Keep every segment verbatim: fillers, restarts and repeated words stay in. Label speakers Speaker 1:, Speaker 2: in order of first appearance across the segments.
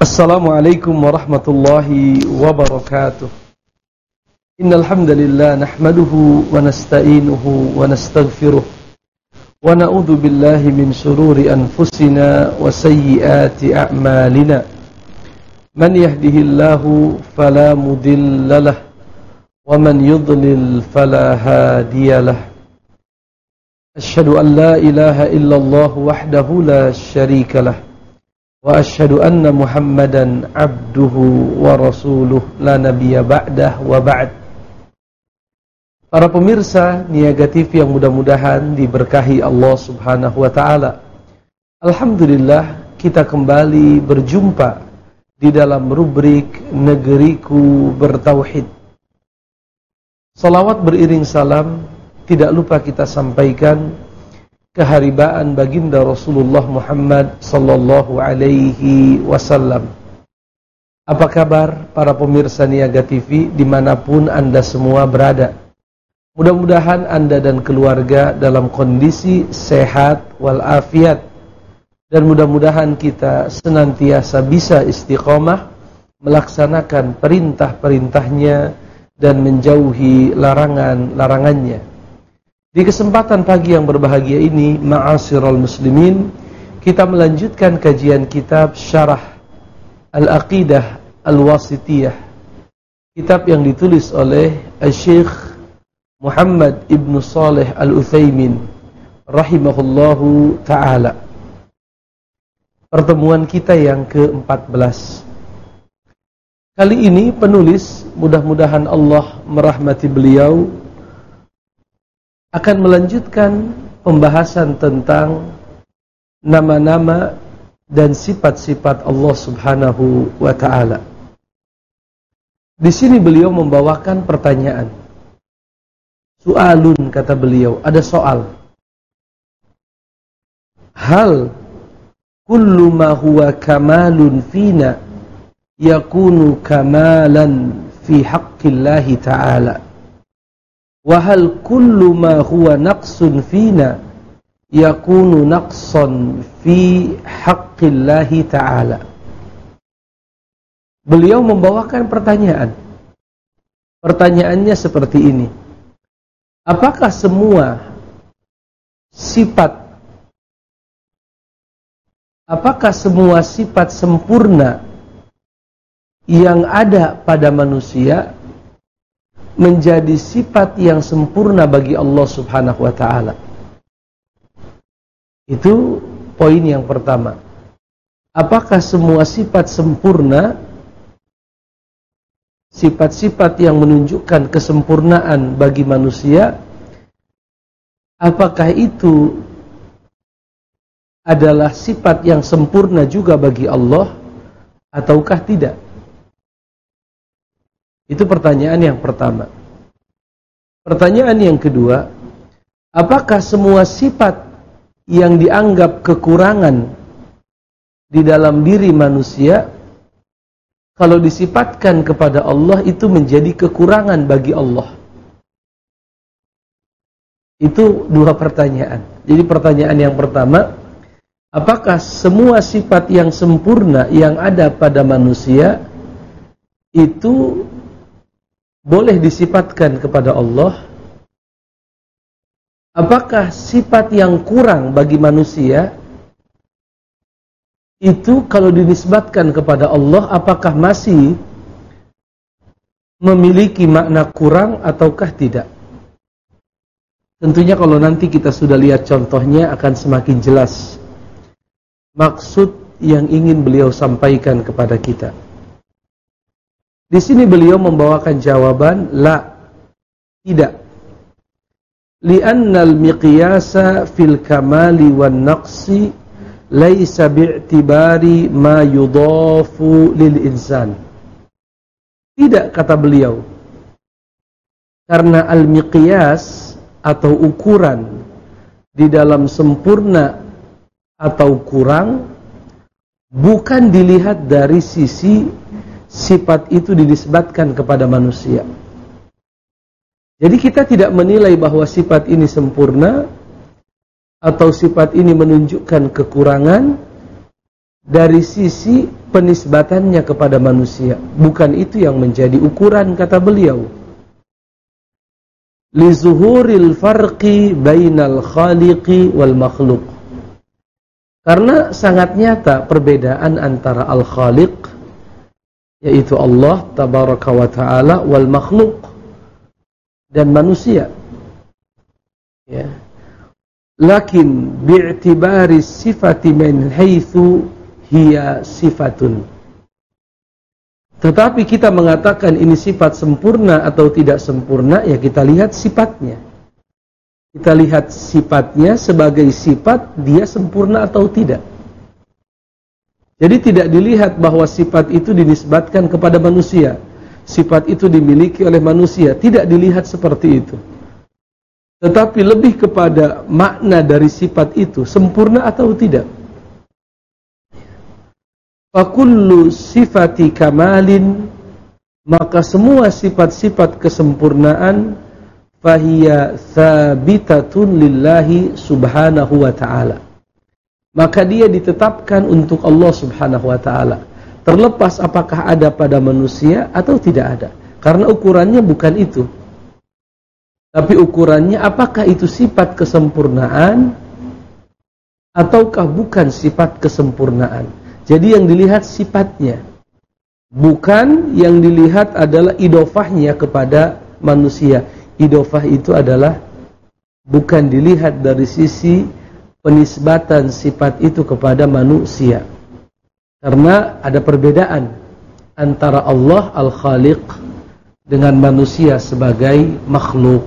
Speaker 1: Assalamualaikum warahmatullahi wabarakatuh. Innal hamdalillah nahmaduhu wa nasta'inuhu wa nastaghfiruh wa na'udzu billahi min shururi anfusina wa sayyiati a'malina. Man yahdihillahu fala mudhillalah wa man yudlil fala hadiyalah. Asyhadu an la ilaha illallah wahdahu la syarikalah wa asyhadu anna Muhammadan abduhu wa rasuluh la nabiyya ba'dah wa ba'd. Para pemirsa Niaga T V yang mudah-mudahan diberkahi Allah Subhanahu wa taala. Alhamdulillah kita kembali berjumpa di dalam rubrik Negeriku Bertauhid. Salawat beriring salam tidak lupa kita sampaikan keharibaan baginda Rasulullah Muhammad sallallahu alaihi wasallam. Apa kabar para pemirsa Niaga T V dimanapun Anda semua berada? Mudah-mudahan Anda dan keluarga dalam kondisi sehat walafiat, dan mudah-mudahan kita senantiasa bisa istiqomah melaksanakan perintah-perintahnya dan menjauhi larangan-larangannya. Di kesempatan pagi yang berbahagia ini, ma'asyiral muslimin, kita melanjutkan kajian kitab Syarah Al-Aqidah Al-Wasithiyah, kitab yang ditulis oleh Syekh Muhammad Ibn Saleh Al-Utsaimin rahimahullahu ta'ala. Pertemuan kita yang ke empat belas. Kali ini penulis, mudah-mudahan Allah merahmati beliau, akan melanjutkan pembahasan tentang nama-nama dan sifat-sifat Allah Subhanahu wa taala. Di sini beliau membawakan pertanyaan. Su'alun, kata beliau, ada soal. Hal kullu ma huwa kamalun fina yakunu kamalan fi haqqillahi ta'ala. Wa hal kullu ma huwa naqsun fina yakunu naqsan fi haqqillahi ta'ala. Beliau membawakan pertanyaan. Pertanyaannya seperti ini. Apakah semua sifat Apakah semua sifat sempurna yang ada pada manusia menjadi sifat yang sempurna bagi Allah Subhanahu wa taala? Itu poin yang pertama. Apakah semua sifat sempurna, sifat-sifat yang menunjukkan kesempurnaan bagi manusia, apakah itu adalah sifat yang sempurna juga bagi Allah ataukah tidak? Itu pertanyaan yang pertama. Pertanyaan yang kedua, apakah semua sifat yang dianggap kekurangan di dalam diri manusia, kalau disifatkan kepada Allah itu menjadi kekurangan bagi Allah? Itu dua pertanyaan. Jadi pertanyaan yang pertama, apakah semua sifat yang sempurna yang ada pada manusia itu boleh disifatkan kepada Allah? Apakah sifat yang kurang bagi manusia itu kalau dinisbatkan kepada Allah, apakah masih memiliki makna kurang ataukah tidak? Tentunya kalau nanti kita sudah lihat contohnya akan semakin jelas maksud yang ingin beliau sampaikan kepada kita. Di sini beliau membawakan jawaban, la, tidak. Li'annal miqyasa fil kamali wan naqsi laisa bi'tibari ma yudafu lil insan. Tidak, kata beliau. Karena al-miqyas atau ukuran di dalam sempurna atau kurang bukan dilihat dari sisi sifat itu dinisbatkan kepada manusia. Jadi kita tidak menilai bahwa sifat ini sempurna atau sifat ini menunjukkan kekurangan dari sisi penisbatannya kepada manusia. Bukan itu yang menjadi ukuran, kata beliau. Li zuhuril farqi bainal khaliqi wal makhluk. Karena sangat nyata perbedaan antara al-khaliq, yaitu Allah tabaraka wa ta'ala, wal makhluk, dan manusia. Ya. Lakin bi'tibari sifati min haitsu hiya sifatun. Tetapi kita mengatakan ini sifat sempurna atau tidak sempurna, ya kita lihat sifatnya. Kita lihat sifatnya sebagai sifat, dia sempurna atau tidak. Jadi tidak dilihat bahwa sifat itu dinisbatkan kepada manusia, sifat itu dimiliki oleh manusia. Tidak dilihat seperti itu. Tetapi lebih kepada makna dari sifat itu, sempurna atau tidak. Fakullu sifati kamalin, maka semua sifat-sifat kesempurnaan, fahiya thabitatun lillahi subhanahu wa ta'ala, maka dia ditetapkan untuk Allah subhanahu wa ta'ala, terlepas apakah ada pada manusia atau tidak ada. Karena ukurannya bukan itu, tapi ukurannya apakah itu sifat kesempurnaan ataukah bukan sifat kesempurnaan. Jadi yang dilihat sifatnya, bukan yang dilihat adalah idofahnya kepada manusia. Idofah itu adalah bukan dilihat dari sisi penisbatan sifat itu kepada manusia. Karena ada perbedaan antara Allah al-Khaliq dengan manusia sebagai makhluk.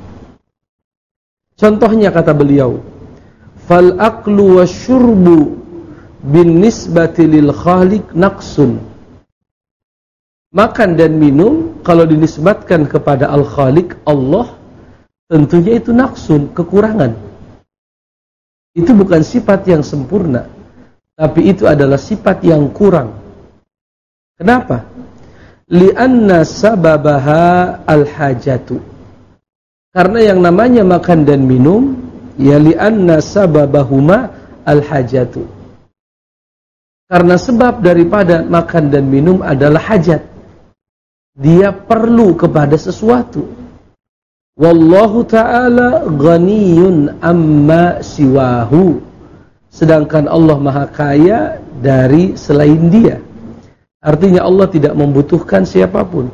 Speaker 1: Contohnya kata beliau, fal aklu wasyurbu bin nisbati lil khaliq naqsun. Makan dan minum kalau dinisbatkan kepada al-Khaliq Allah, tentunya itu naqsun, kekurangan. Itu bukan sifat yang sempurna, tapi itu adalah sifat yang kurang. Kenapa? Li'anna sababaha al-hajatu. Karena yang namanya makan dan minum, ya li'anna sababahuma al-hajatu. Karena sebab daripada makan dan minum adalah hajat. Dia perlu kepada sesuatu. Wallahu ta'ala ghaniyun amma siwahu. Sedangkan Allah maha kaya dari selain dia. Artinya Allah tidak membutuhkan siapapun.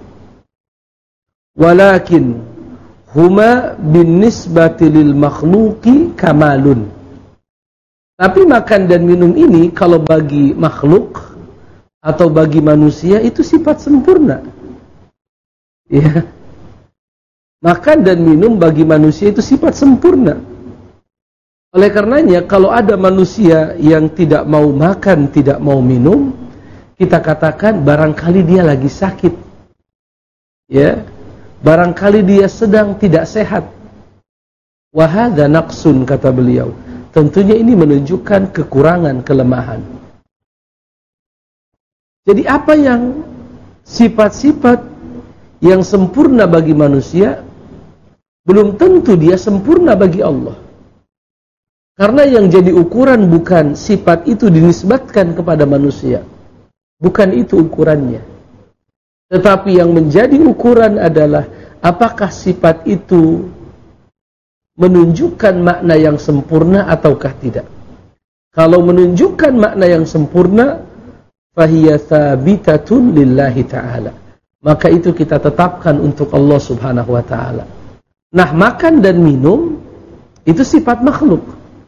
Speaker 1: Walakin huma bin nisbati lil makhluqi kamalun. Tapi makan dan minum ini kalau bagi makhluk atau bagi manusia itu sifat sempurna. Ya. Makan dan minum bagi manusia itu sifat sempurna. Oleh karenanya kalau ada manusia yang tidak mau makan, tidak mau minum, kita katakan barangkali dia lagi sakit. Ya. Barangkali dia sedang tidak sehat. Wa hadza naqsun, kata beliau. Tentunya ini menunjukkan kekurangan, kelemahan. Jadi apa yang sifat-sifat yang sempurna bagi manusia, belum tentu dia sempurna bagi Allah. Karena yang jadi ukuran bukan sifat itu dinisbatkan kepada manusia. Bukan itu ukurannya. Tetapi yang menjadi ukuran adalah apakah sifat itu menunjukkan makna yang sempurna ataukah tidak. Kalau menunjukkan makna yang sempurna, fahiya thabitatun lillahi ta'ala, maka itu kita tetapkan untuk Allah subhanahu wa ta'ala. Nah, makan dan minum itu sifat makhluk.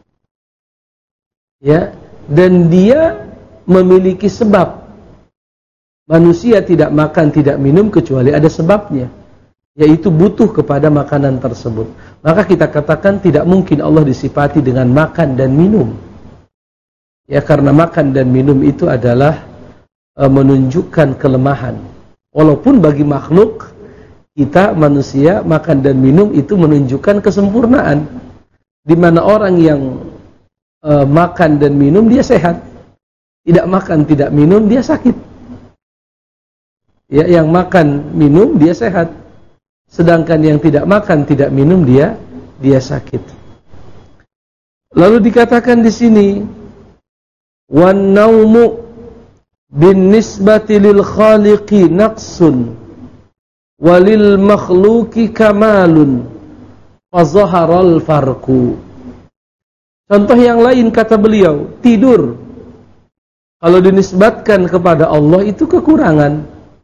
Speaker 1: Ya, dan dia memiliki sebab. Manusia tidak makan, tidak minum kecuali ada sebabnya, yaitu butuh kepada makanan tersebut. Maka kita katakan tidak mungkin Allah disifati dengan makan dan minum. Ya, karena makan dan minum itu adalah e, menunjukkan kelemahan. Walaupun bagi makhluk, kita manusia, makan dan minum itu menunjukkan kesempurnaan. Di mana orang yang e, makan dan minum dia sehat, tidak makan, tidak minum dia sakit. Ya, yang makan minum dia sehat, sedangkan yang tidak makan tidak minum dia dia sakit. Lalu dikatakan di sini, wan naumu bin nisbati lil khaliqi naqsun walil makhluki kamalun fazaharal farqu. Contoh yang lain kata beliau, tidur kalau dinisbatkan kepada Allah itu kekurangan.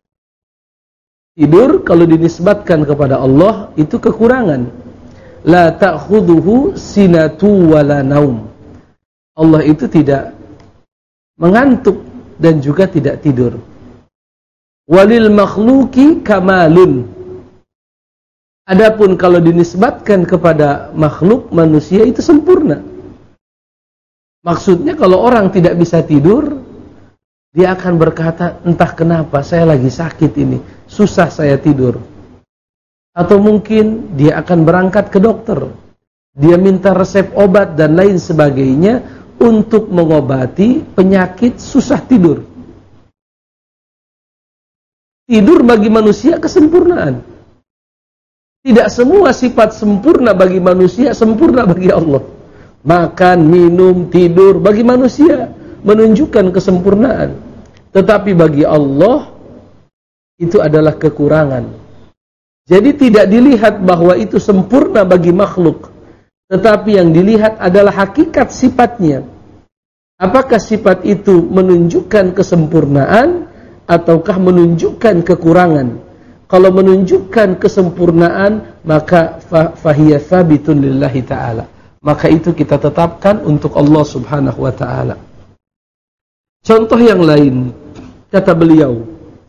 Speaker 1: Tidur kalau dinisbatkan kepada Allah itu kekurangan. La ta'khuduhu sinatu wala naum. Allah itu tidak mengantuk dan juga tidak tidur. Walil makhluki kamalun. Adapun kalau dinisbatkan kepada makhluk manusia itu sempurna. Maksudnya kalau orang tidak bisa tidur, dia akan berkata, entah kenapa saya lagi sakit ini, susah saya tidur. Atau mungkin dia akan berangkat ke dokter, dia minta resep obat dan lain sebagainya untuk mengobati penyakit susah tidur. Tidur bagi manusia kesempurnaan. Tidak semua sifat sempurna bagi manusia sempurna bagi Allah. Makan, minum, tidur bagi manusia menunjukkan kesempurnaan. Tetapi bagi Allah itu adalah kekurangan. Jadi tidak dilihat bahwa itu sempurna bagi makhluk, tetapi yang dilihat adalah hakikat sifatnya. Apakah sifat itu menunjukkan kesempurnaan ataukah menunjukkan kekurangan? Kalau menunjukkan kesempurnaan, maka fahiya tsabitun lillahi ta'ala. Maka itu kita tetapkan untuk Allah subhanahu wa ta'ala. Contoh yang lain, kata beliau,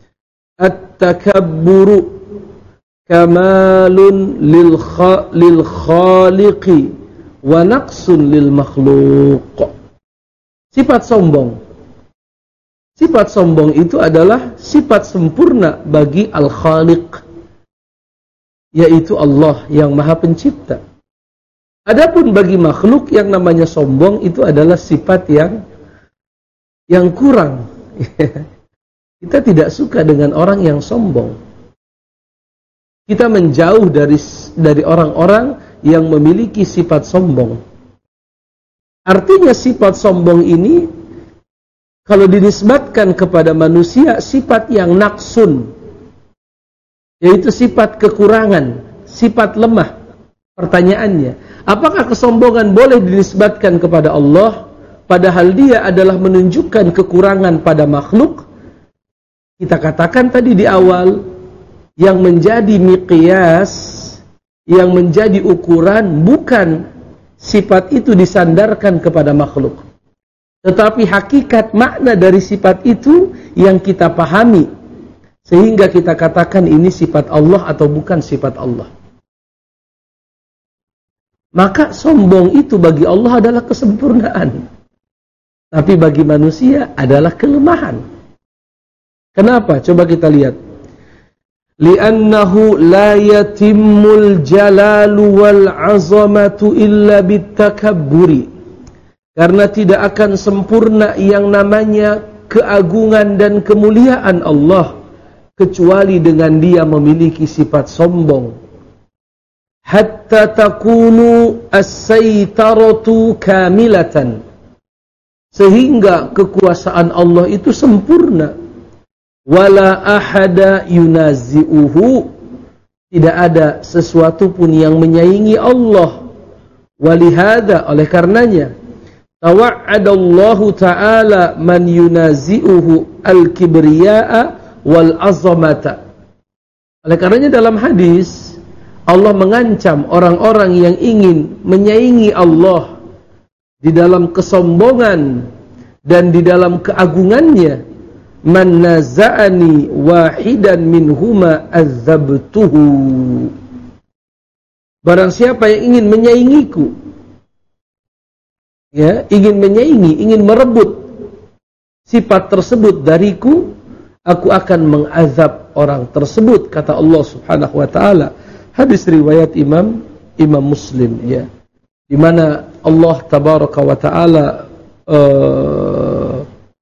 Speaker 1: at-takabburu kamalun lil, kha, lil khaliqi wa naqsun lil makhluq. Sifat sombong. Sifat sombong itu adalah sifat sempurna bagi al-khaliq, yaitu Allah yang maha pencipta. Adapun bagi makhluk yang namanya sombong itu adalah sifat yang yang kurang. Kita tidak suka dengan orang yang sombong. Kita menjauh dari dari orang-orang yang memiliki sifat sombong. Artinya sifat sombong ini kalau dinisbatkan kepada manusia sifat yang naqsun, yaitu sifat kekurangan, sifat lemah. Pertanyaannya, apakah kesombongan boleh dinisbatkan kepada Allah padahal dia adalah menunjukkan kekurangan pada makhluk? Kita katakan tadi di awal, yang menjadi miqyas, yang menjadi ukuran bukan sifat itu disandarkan kepada makhluk, tetapi hakikat makna dari sifat itu yang kita pahami sehingga kita katakan ini sifat Allah atau bukan sifat Allah. Maka sombong itu bagi Allah adalah kesempurnaan, tapi bagi manusia adalah kelemahan. Kenapa? Coba kita lihat. Li'annahu la yatimmul jalalu wal 'azamatu illa bitakabburi. Karena tidak akan sempurna yang namanya keagungan dan kemuliaan Allah kecuali dengan dia memiliki sifat sombong. Hatta takunu as-saytaratu kamilatan, sehingga kekuasaan Allah itu sempurna. Wala ahada yunazi'uhu, tidak ada sesuatu pun yang menyaingi Allah. Walihada, oleh karenanya, tawa'adallahu ta'ala man yunazi'uhu al-kibriya'a wal-azamata. Oleh karenanya dalam hadis Allah mengancam orang-orang yang ingin menyaingi Allah di dalam kesombongan dan di dalam keagungannya. Man naza'ani wahidan minhuma azabtuhu. Barang siapa yang ingin menyaingiku, ya, ingin menyaingi, ingin merebut sifat tersebut dariku, aku akan mengazab orang tersebut, kata Allah Subhanahu wa taala. Hadis riwayat Imam Imam Muslim, ya, di mana Allah tabaraka wa taala uh,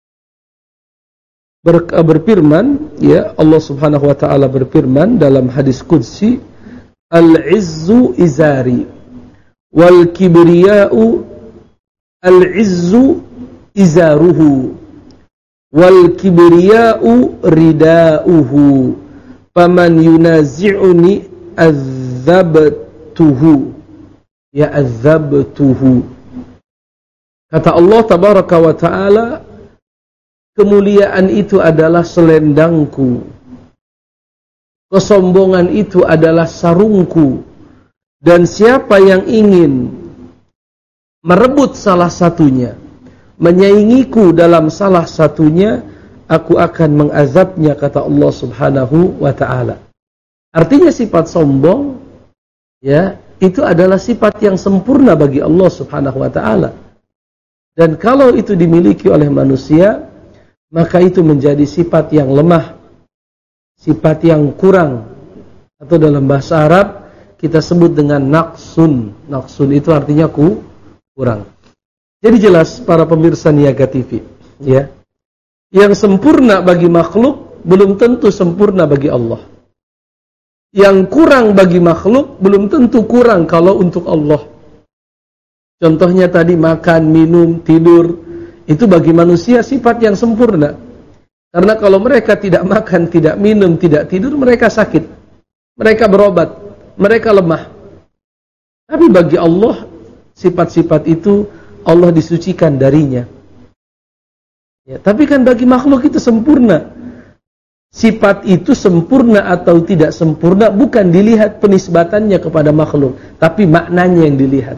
Speaker 1: ber, berfirman, ya, Allah Subhanahu wa taala berfirman dalam hadis qudsi, al-izzu izari wal kibriya'u, al-izzu izaruhu wal kibriya'u rida'uhu faman yunazi'uni adzabtuhu ya adzabtuhu. Kata Allah tabaraka wa ta'ala, kemuliaan itu adalah selendangku, kesombongan itu adalah sarungku, dan siapa yang ingin merebut salah satunya, menyaingiku dalam salah satunya, aku akan mengazabnya, kata Allah subhanahu wa ta'ala. Artinya sifat sombong, ya, itu adalah sifat yang sempurna bagi Allah subhanahu wa ta'ala. Dan kalau itu dimiliki oleh manusia, maka itu menjadi sifat yang lemah, sifat yang kurang, atau dalam bahasa Arab kita sebut dengan naqsun. Naqsun itu artinya ku, kurang. Jadi jelas para pemirsa Niaga T V, ya, yang sempurna bagi makhluk belum tentu sempurna bagi Allah. Yang kurang bagi makhluk belum tentu kurang kalau untuk Allah. Contohnya tadi makan, minum, tidur, itu bagi manusia sifat yang sempurna. Karena kalau mereka tidak makan, tidak minum, tidak tidur, mereka sakit, mereka berobat, mereka lemah. Tapi bagi Allah, sifat-sifat itu Allah disucikan darinya. Ya, tapi kan bagi makhluk itu sempurna. Sifat itu sempurna atau tidak sempurna bukan dilihat penisbatannya kepada makhluk, tapi maknanya yang dilihat.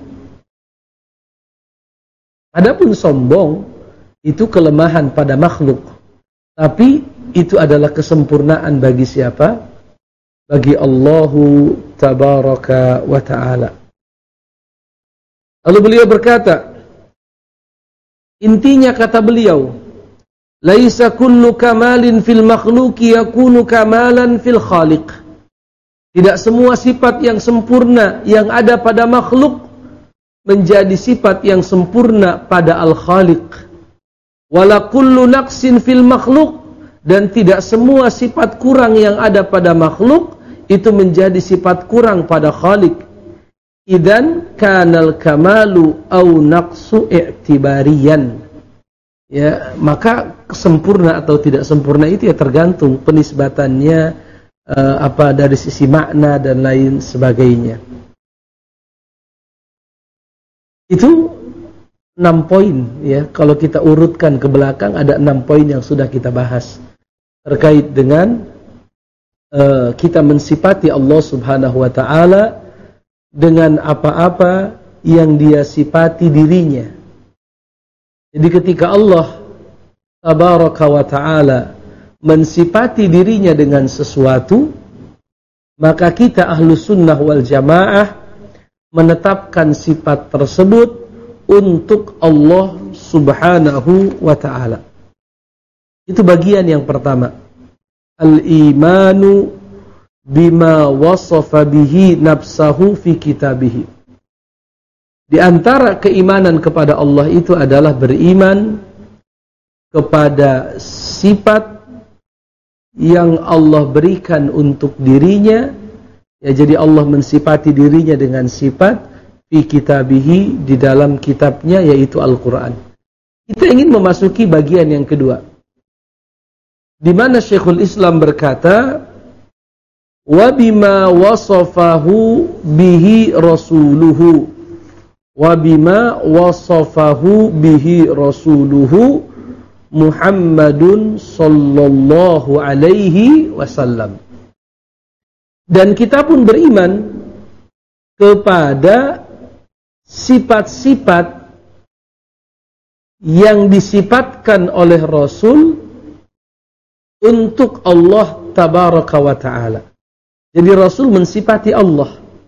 Speaker 1: Adapun sombong itu kelemahan pada makhluk, tapi itu adalah kesempurnaan bagi siapa? Bagi Allahu tabaraka wa ta'ala. Lalu beliau berkata, intinya kata beliau, laisa kullu kamalin fil makhluqi yakunu kamalan fil khaliq. Tidak semua sifat yang sempurna yang ada pada makhluk menjadi sifat yang sempurna pada Al-Khaliq. Wala kullu naqsin fil makhluk, dan tidak semua sifat kurang yang ada pada makhluk itu menjadi sifat kurang pada Khaliq. Idzan kanal kamalu au naqsu i'tibariyan. Ya, maka sempurna atau tidak sempurna itu ya tergantung penisbatannya uh, apa dari sisi makna dan lain sebagainya. Itu enam poin, ya. Kalau kita urutkan ke belakang ada enam poin yang sudah kita bahas terkait dengan uh, kita mensifati Allah Subhanahu wa taala dengan apa-apa yang Dia sifati dirinya. Jadi ketika Allah tabaraka wa ta'ala mensifati dirinya dengan sesuatu, maka kita ahlu sunnah wal jamaah menetapkan sifat tersebut untuk Allah subhanahu wa ta'ala. Itu bagian yang pertama. Al-imanu bima wasafa bihi nafsahu fi kitabihi. Di antara keimanan kepada Allah itu adalah beriman kepada sifat yang Allah berikan untuk dirinya. Ya, jadi Allah mensifati dirinya dengan sifat fi kitabihi, di dalam kitabnya, yaitu Al-Quran. Kita ingin memasuki bagian yang kedua, di mana Syekhul Islam berkata, wa bima wasafahu bihi rasuluhu, wa bima wasafahu bihi rasuluhu Muhammadun sallallahu alaihi wasallam. Dan kita pun beriman kepada sifat-sifat yang disifatkan oleh Rasul untuk Allah tabaraka wa ta'ala. Jadi Rasul mensifati Allah.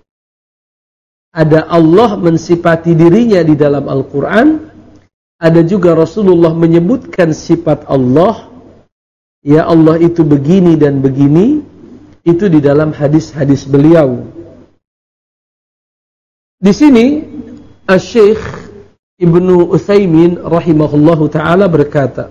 Speaker 1: Ada Allah mensifati dirinya di dalam Al-Quran. Ada juga Rasulullah menyebutkan sifat Allah. Ya, Allah itu begini dan begini. Itu di dalam hadis-hadis beliau. Di sini Asy-Syaikh Ibnu Utsaimin rahimahullahu taala berkata,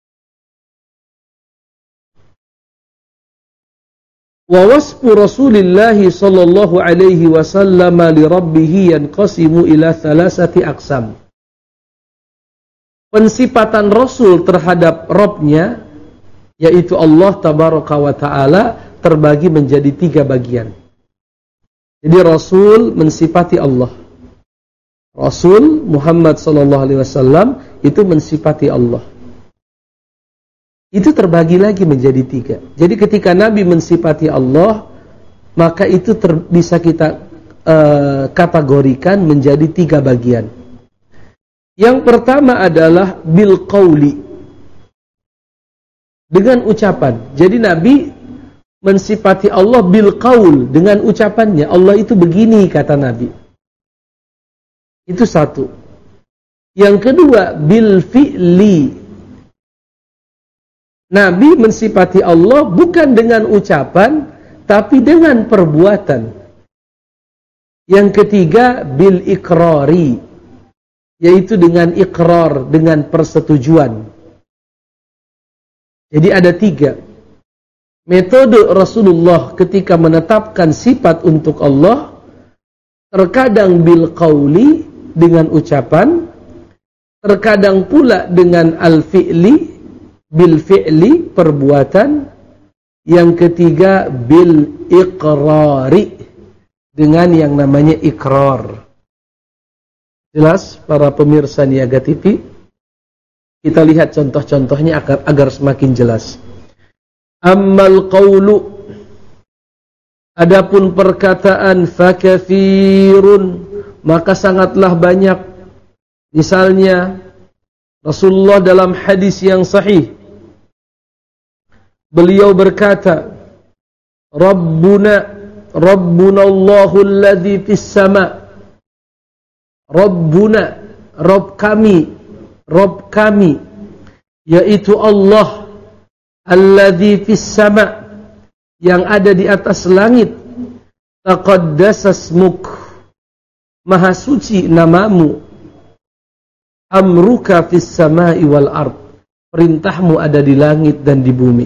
Speaker 1: wa wasfu Rasulillah sallallahu alaihi wasallam li rabbih yanqasimu ila thalathati aqsam. Pensifatan Rasul terhadap Rabb-nya, yaitu Allah Tabaraka wa Ta'ala, terbagi menjadi tiga bagian. Jadi Rasul mensifati Allah. Rasul Muhammad sallallahu alaihi wasallam itu mensifati Allah. Itu terbagi lagi menjadi tiga. Jadi ketika Nabi mensifati Allah, maka itu ter, bisa kita uh, kategorikan menjadi tiga bagian. Yang pertama adalah bil qauli, dengan ucapan. Jadi Nabi mensifati Allah bil qaul, dengan ucapannya. Allah itu begini, kata Nabi. Itu satu. Yang kedua bil fi'li. Nabi mensifati Allah bukan dengan ucapan, tapi dengan perbuatan. Yang ketiga bil iqrari, yaitu dengan ikrar, dengan persetujuan. Jadi ada tiga metode Rasulullah ketika menetapkan sifat untuk Allah. Terkadang bil qauli, dengan ucapan, terkadang pula dengan al fi'li, bil fi'li, perbuatan. Yang ketiga bil iqrari, dengan yang namanya ikrar. Jelas para pemirsa Niaga T V? Kita lihat contoh-contohnya agar, agar semakin jelas. Ammal qawlu, adapun perkataan, fakathirun, maka sangatlah banyak. Misalnya Rasulullah dalam hadis yang sahih, beliau berkata, Rabbuna, Rabbuna Allahu alladhi fis sama'. Rabbuna, Rabb kami, Rabb kami, yaitu Allah, alladzi fis sama', yang ada di atas langit. Taqaddasa smuk, maha suci namamu. Amruka fis sama'i wal ard, perintahmu ada di langit dan di bumi.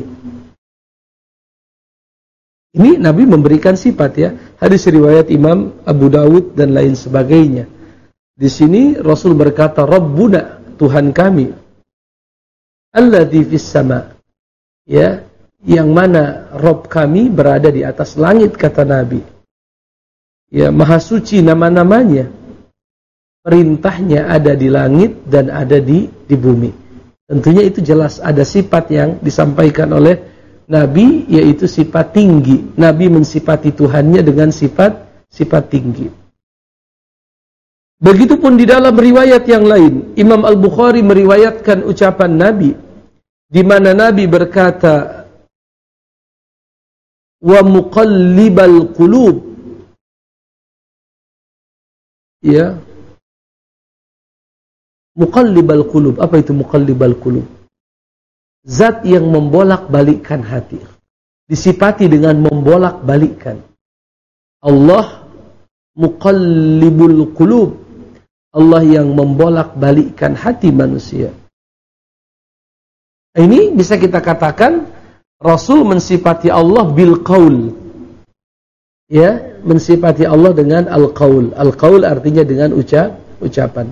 Speaker 1: Ini Nabi memberikan sifat, ya. Hadis riwayat Imam Abu Dawud dan lain sebagainya. Di sini Rasul berkata, Rabbuna, Tuhan kami, alladzi fis sama', ya, yang mana Rabb kami berada di atas langit, kata Nabi. Ya, maha suci nama-namanya. Perintahnya ada di langit dan ada di di bumi. Tentunya itu jelas ada sifat yang disampaikan oleh Nabi, yaitu sifat tinggi. Nabi mensifati Tuhannya dengan sifat sifat tinggi. Begitupun di dalam riwayat yang lain, Imam Al-Bukhari meriwayatkan ucapan Nabi, di mana Nabi berkata, wa muqallibal qulub, ya, muqallibal qulub. Apa itu muqallibal qulub? Zat yang membolak-balikkan hati. Disifati dengan membolak-balikkan. Allah muqallibul qulub, Allah yang membolak-balikkan hati manusia. Ini bisa kita katakan Rasul mensifati Allah bil qaul. Ya, mensifati Allah dengan al-qaul. Al-qaul artinya dengan ucap, ucapan.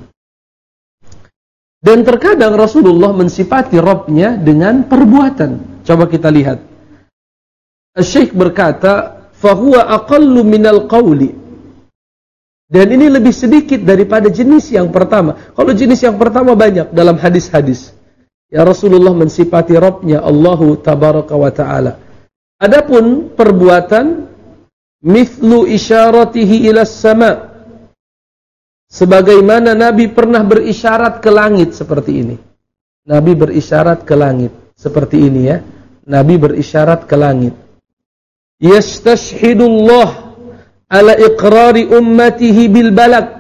Speaker 1: Dan terkadang Rasulullah mensifati Rabb-nya dengan perbuatan. Coba kita lihat. Syekh berkata, fahuwa aqallu minal qawli. Dan ini lebih sedikit daripada jenis yang pertama. Kalau jenis yang pertama banyak dalam hadis-hadis. Ya, Rasulullah mensifati Rabb-nya Allahu Tabaraka wa Ta'ala. Adapun perbuatan, mithlu isyaratihi ila sama', sebagaimana Nabi pernah berisyarat ke langit seperti ini. Nabi berisyarat ke langit seperti ini, ya. Nabi berisyarat ke langit. Yastashhidullah ala iqrari ummatihi bil balak.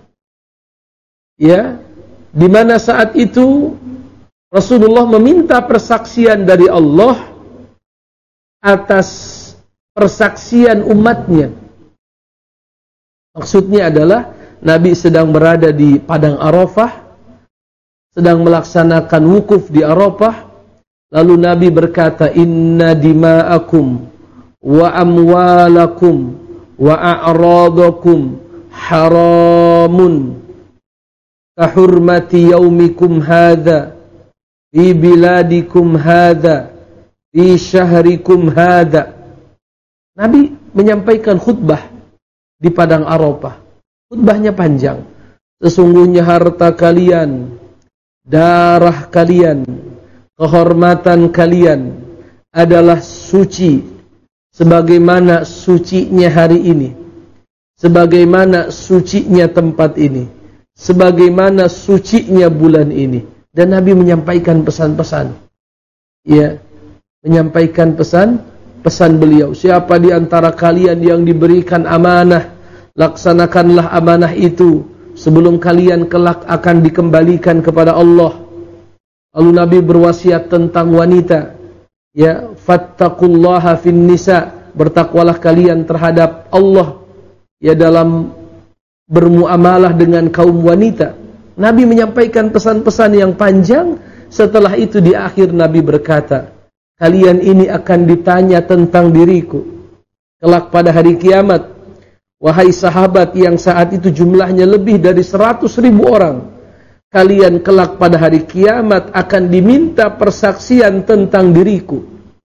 Speaker 1: Ya, di mana saat itu Rasulullah meminta persaksian dari Allah atas persaksian umatnya. Maksudnya adalah Nabi sedang berada di padang Arafah, sedang melaksanakan wukuf di Arafah, lalu Nabi berkata, inna dima'akum wa amwalakum wa a'radakum haramun kahurmati yaumikum hadza fi biladikum hadza fi syahrikum hadza. Nabi menyampaikan khutbah di padang Arafah. Khutbahnya panjang. Sesungguhnya harta kalian, darah kalian, kehormatan kalian adalah suci sebagaimana sucinya hari ini, sebagaimana sucinya tempat ini, sebagaimana sucinya bulan ini. Dan Nabi menyampaikan pesan-pesan. Ya, menyampaikan pesan pesan beliau. Siapa di antara kalian yang diberikan amanah, laksanakanlah amanah itu sebelum kalian kelak akan dikembalikan kepada Allah. Lalu Nabi berwasiat tentang wanita. Ya, fattaqullaha fin nisa, bertakwalah kalian terhadap Allah ya dalam bermuamalah dengan kaum wanita. Nabi menyampaikan pesan-pesan yang panjang. Setelah itu di akhir Nabi berkata, kalian ini akan ditanya tentang diriku kelak pada hari kiamat. Wahai sahabat yang saat itu jumlahnya lebih dari seratus ribu orang, kalian kelak pada hari kiamat akan diminta persaksian tentang diriku.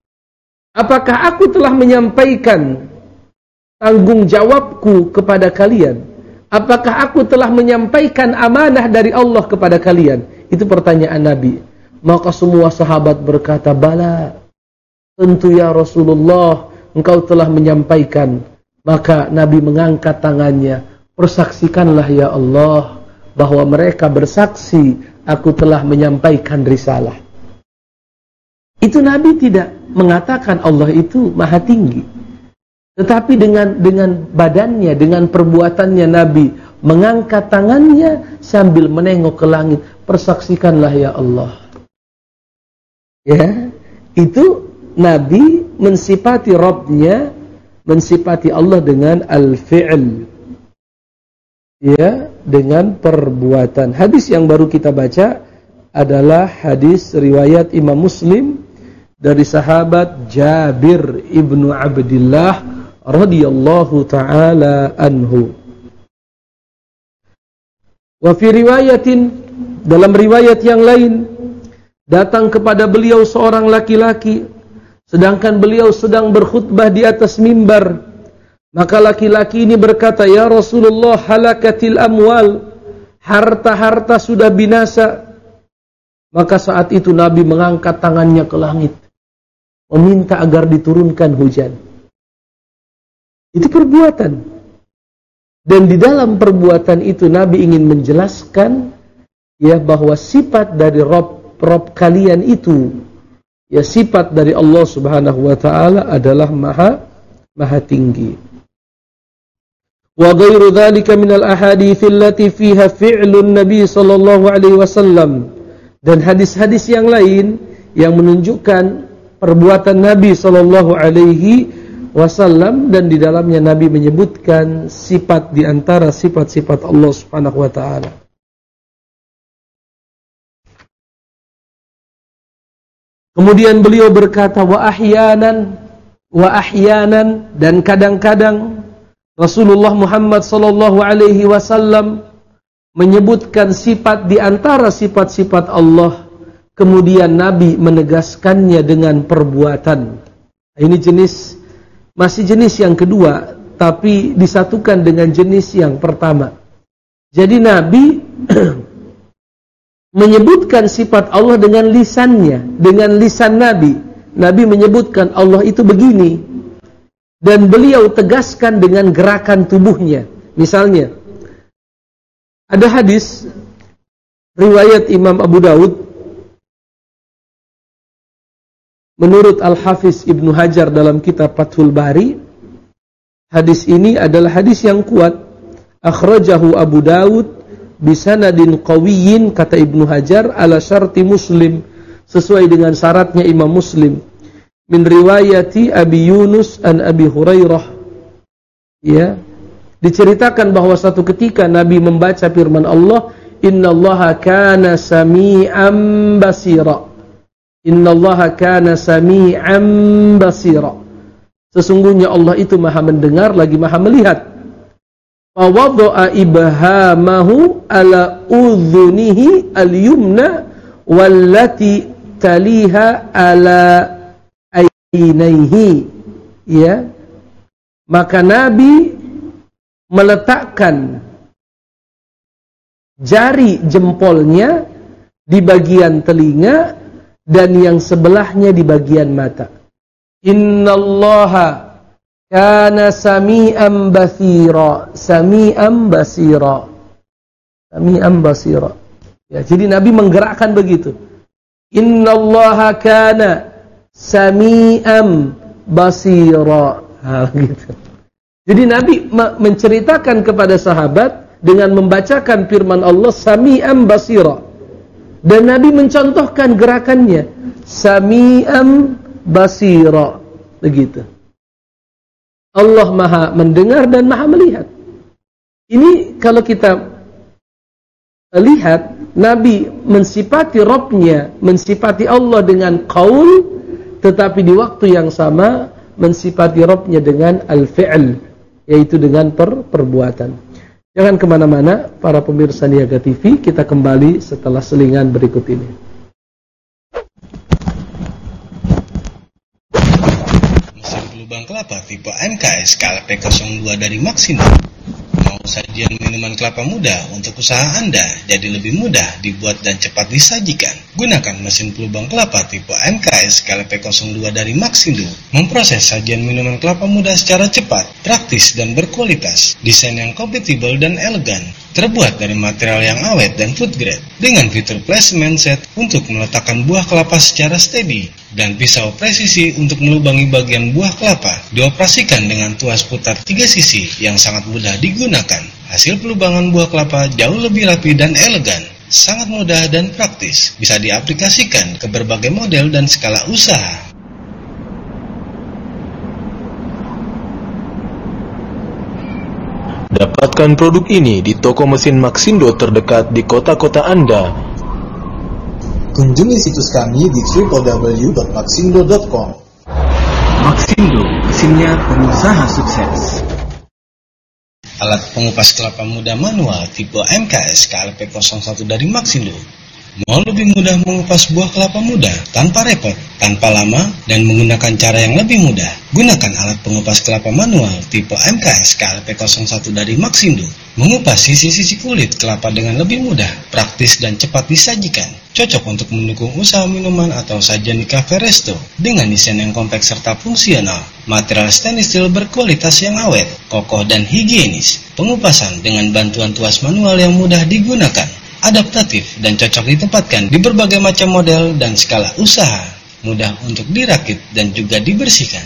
Speaker 1: Apakah aku telah menyampaikan tanggung jawabku kepada kalian? Apakah aku telah menyampaikan amanah dari Allah kepada kalian? Itu pertanyaan Nabi. Maka semua sahabat berkata, bala, tentu ya Rasulullah, engkau telah menyampaikan. Maka Nabi mengangkat tangannya, persaksikanlah ya Allah, bahwa mereka bersaksi, aku telah menyampaikan risalah. Itu Nabi tidak mengatakan Allah itu maha tinggi. Tetapi dengan dengan badannya, dengan perbuatannya Nabi mengangkat tangannya sambil menengok ke langit, persaksikanlah ya Allah. Ya, itu Nabi mensifati Rabbnya, mensifati Allah dengan al-fi'l. Ya, dengan perbuatan. Hadis yang baru kita baca adalah hadis riwayat Imam Muslim dari sahabat Jabir ibnu Abdillah radhiyallahu ta'ala anhu. Wa fi riwayatin, dalam riwayat yang lain, datang kepada beliau seorang laki-laki sedangkan beliau sedang berkhutbah di atas mimbar. Maka laki-laki ini berkata, ya Rasulullah, halakatil amwal, harta-harta sudah binasa. Maka saat itu Nabi mengangkat tangannya ke langit, meminta agar diturunkan hujan. Itu perbuatan. Dan di dalam perbuatan itu Nabi ingin menjelaskan ya bahwa sifat dari Rabb, Rabb kalian itu, ya sifat dari Allah Subhanahu wa taala adalah maha maha tinggi. Wa ghairu dzalika minal ahadits allati fiha fi'lun Nabi sallallahu alaihi wasallam, dan hadis-hadis yang lain yang menunjukkan perbuatan Nabi sallallahu alaihi wasallam, dan di dalamnya Nabi menyebutkan sifat di antara sifat-sifat Allah Subhanahu wa taala. Kemudian beliau berkata, wa ahyanan wa ahyanan, dan kadang-kadang Rasulullah Muhammad sallallahu alaihi wasallam menyebutkan sifat di antara sifat-sifat Allah, kemudian Nabi menegaskannya dengan perbuatan. Ini jenis masih jenis yang kedua, tapi disatukan dengan jenis yang pertama. Jadi Nabi menyebutkan sifat Allah dengan lisannya, dengan lisan Nabi. Nabi menyebutkan Allah itu begini, dan beliau tegaskan dengan gerakan tubuhnya. Misalnya, ada hadis riwayat Imam Abu Daud, menurut Al-Hafiz Ibnu Hajar dalam kitab Fathul Bari, hadis ini adalah hadis yang kuat. Akhrajahu Abu Daud bisanadin qawiyyin, kata Ibnu Hajar, ala syarti Muslim, sesuai dengan syaratnya Imam Muslim. Min riwayati Abi Yunus an Abi Hurairah. Ya, diceritakan bahwa suatu ketika Nabi membaca firman Allah, innallaha kana sami'an basira. Innallaha kana sami'an basira. Sesungguhnya Allah itu maha mendengar lagi maha melihat. Fawadha'a ibhamahu ala udhunihi al-yumna wallati taliha ala ainaihi. Ya. Maka Nabi meletakkan jari jempolnya di bagian telinga dan yang sebelahnya di bagian mata. Innallaha kana sami'an basira, sami'an basira, sami'an basira. Ya, jadi Nabi menggerakkan begitu. Innallaha kana sami'an basira. Ha, gitu. Jadi Nabi menceritakan kepada sahabat dengan membacakan firman Allah sami'an basira. Dan Nabi mencontohkan gerakannya sami'an basira. Begitu. Allah Maha mendengar dan Maha melihat. Ini kalau kita lihat, Nabi mensifati Rabbnya, mensifati Allah dengan qaul, tetapi di waktu yang sama mensifati Rabbnya dengan al-fi'l, yaitu dengan per perbuatan. Jangan kemana-mana, para pemirsa Niaga T V, kita kembali setelah selingan berikut ini.
Speaker 2: Mesin pelubang kelapa tipe M K S K L P nol dua dari Maxindo. Mau sajian minuman kelapa muda untuk usaha Anda jadi lebih mudah dibuat dan cepat disajikan? Gunakan mesin pelubang kelapa tipe M K S K L P nol dua dari Maxindo. Memproses sajian minuman kelapa muda secara cepat, praktis dan berkualitas. Desain yang kompatibel dan elegan. Terbuat dari material yang awet dan food grade. Dengan fitur placement set untuk meletakkan buah kelapa secara steady. Dan pisau presisi untuk melubangi bagian buah kelapa. Dioperasikan dengan tuas putar tiga sisi yang sangat mudah digunakan. Hasil pelubangan buah kelapa jauh lebih rapi dan elegan. Sangat mudah dan praktis. Bisa diaplikasikan ke berbagai model dan skala usaha.
Speaker 3: Dapatkan produk ini di toko mesin Maxindo terdekat di kota-kota Anda.
Speaker 4: Kunjungi situs kami di w w w dot maxindo dot com.
Speaker 5: Maxindo, mesinnya pengusaha sukses.
Speaker 2: Alat pengupas kelapa muda manual tipe M K S K L P nol satu dari Maxindo. Mau lebih mudah mengupas buah kelapa muda tanpa repot, tanpa lama, dan menggunakan cara yang lebih mudah? Gunakan alat pengupas kelapa manual tipe M K S K L P nol satu dari Maxindo. Mengupas sisi-sisi kulit kelapa dengan lebih mudah, praktis, dan cepat disajikan. Cocok untuk mendukung usaha minuman atau sajian di cafe resto. Dengan desain yang kompak serta fungsional. Material stainless steel berkualitas yang awet, kokoh, dan higienis. Pengupasan dengan bantuan tuas manual yang mudah digunakan. Adaptatif dan cocok ditempatkan di berbagai macam model dan skala usaha. Mudah untuk dirakit dan juga dibersihkan.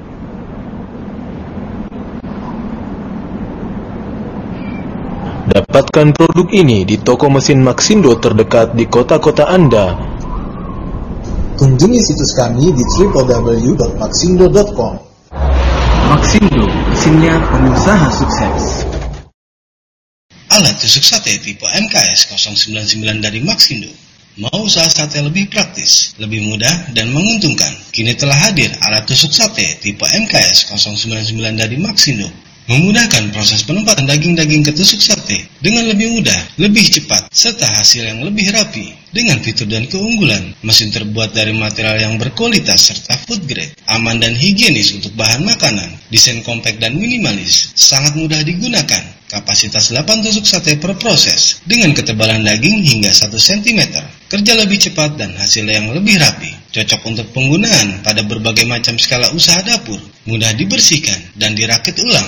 Speaker 3: Dapatkan produk ini di toko mesin Maxindo terdekat di kota-kota Anda.
Speaker 4: Kunjungi situs kami di w w w dot maxindo dot com.
Speaker 5: Maxindo, mesinnya pengusaha sukses.
Speaker 2: Alat tusuk sate tipe M K S nol sembilan sembilan dari Maxindo. Mau usaha sate lebih praktis, lebih mudah, dan menguntungkan? Kini telah hadir alat tusuk sate tipe M K S nol sembilan sembilan dari Maxindo. Memudahkan proses penempatan daging-daging ke tusuk sate dengan lebih mudah, lebih cepat, serta hasil yang lebih rapi. Dengan fitur dan keunggulan, mesin terbuat dari material yang berkualitas serta food grade, aman dan higienis untuk bahan makanan, desain kompak dan minimalis, sangat mudah digunakan. Kapasitas delapan tusuk sate per proses, dengan ketebalan daging hingga satu sentimeter. Kerja lebih cepat dan hasil yang lebih rapi. Cocok untuk penggunaan pada berbagai macam skala usaha dapur. Mudah dibersihkan dan dirakit ulang.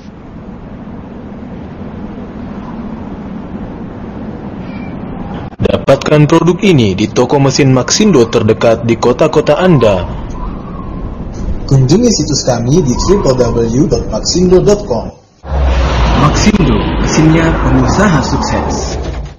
Speaker 3: Dapatkan produk ini di toko mesin Maxindo terdekat di kota-kota Anda.
Speaker 4: Kunjungi situs kami di w w w dot maxindo dot com.
Speaker 5: Maxindo, mesinnya pengusaha sukses.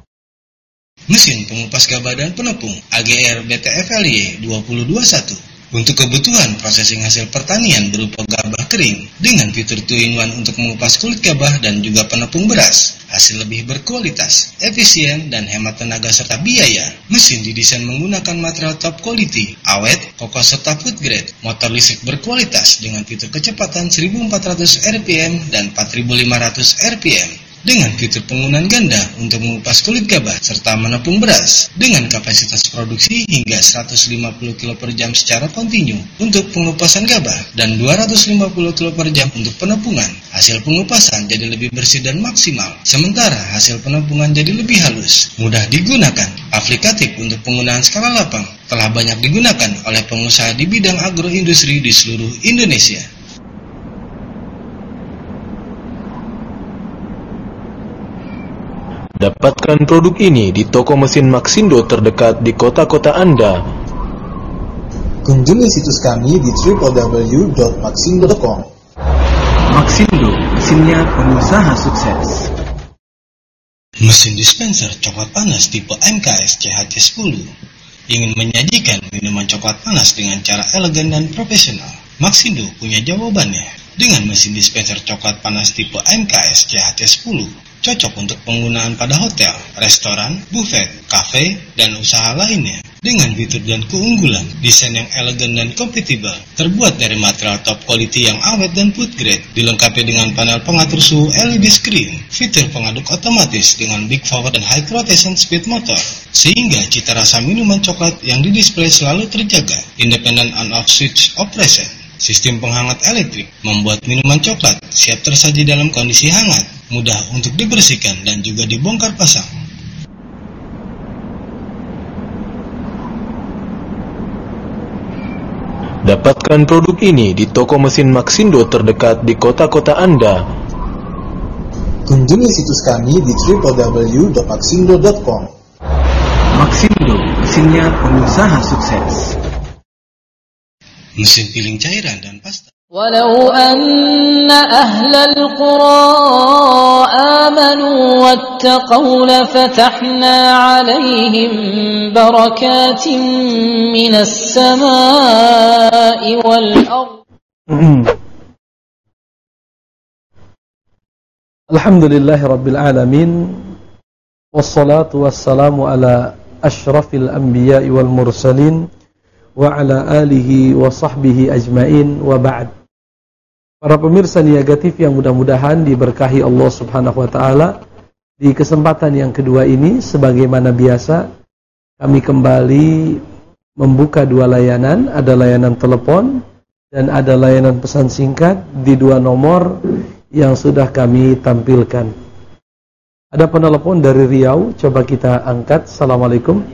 Speaker 2: Mesin pengupas gabah dan penepung A G R B T F L Y dua nol dua satu. Untuk kebutuhan prosesing hasil pertanian berupa gabah kering dengan fitur two in one untuk mengupas kulit gabah dan juga penepung beras, hasil lebih berkualitas, efisien, dan hemat tenaga serta biaya. Mesin didesain menggunakan material top quality, awet, kokoh serta food grade, motor listrik berkualitas dengan fitur kecepatan seribu empat ratus R P M dan empat ribu lima ratus R P M. Dengan fitur penggunaan ganda untuk mengupas kulit gabah serta menepung beras dengan kapasitas produksi hingga seratus lima puluh kilo per jam secara kontinu untuk pengupasan gabah dan dua ratus lima puluh kilo per jam untuk penepungan. Hasil pengupasan jadi lebih bersih dan maksimal, sementara hasil penepungan jadi lebih halus, mudah digunakan, aplikatif untuk penggunaan skala lapang, telah banyak digunakan oleh pengusaha di bidang agroindustri di seluruh Indonesia.
Speaker 3: Dapatkan produk ini di toko mesin Maxindo terdekat di kota-kota Anda.
Speaker 4: Kunjungi situs kami di w w w dot maxindo dot com.
Speaker 5: Maxindo, mesinnya pengusaha sukses.
Speaker 2: Mesin dispenser coklat panas tipe M K S C H T sepuluh ingin menyajikan minuman coklat panas dengan cara elegan dan profesional. Maxindo punya jawabannya. Dengan mesin dispenser coklat panas tipe M K S C H T sepuluh, cocok untuk penggunaan pada hotel, restoran, buffet, kafe, dan usaha lainnya. Dengan fitur dan keunggulan, desain yang elegan dan kompatibel, terbuat dari material top quality yang awet dan food grade, dilengkapi dengan panel pengatur suhu L E D screen, fitur pengaduk otomatis dengan big power dan high rotation speed motor, sehingga cita rasa minuman coklat yang didisplay selalu terjaga. Independent on-off switch operation, sistem penghangat elektrik, membuat minuman coklat siap tersaji dalam kondisi hangat, mudah untuk dibersihkan dan juga dibongkar pasang.
Speaker 3: Dapatkan produk ini di toko mesin Maxindo terdekat di kota-kota Anda.
Speaker 4: Kunjungi situs kami di w w w dot maxindo dot com.
Speaker 5: Maxindo, mesinnya pengusaha sukses.
Speaker 2: Mesin piling cairan dan pasta.
Speaker 6: ولو أن أهل القرى آمنوا واتقوا لفتحنا عليهم بركات من السماء والأرض.
Speaker 1: الحمد لله رب العالمين والصلاة والسلام على أشرف الأنبياء والمرسلين وعلى آله وصحبه أجمعين وبعد. Para pemirsa Niaga T V yang mudah-mudahan diberkahi Allah Subhanahu wa taala, di kesempatan yang kedua ini sebagaimana biasa kami kembali membuka dua layanan, ada layanan telepon dan ada layanan pesan singkat di dua nomor yang sudah kami tampilkan. Ada penelepon dari Riau, coba kita angkat. Assalamualaikum.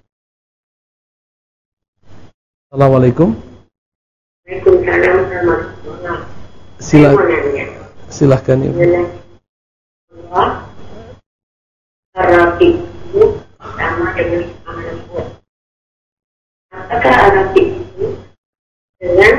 Speaker 1: Assalamualaikum.
Speaker 7: Waalaikumsalam warahmatullahi wabarakatuh.
Speaker 1: Sila, silahkan Ibu.
Speaker 7: Allah, Arabic itu sama dengan lembut. Apakah Arabic itu dengan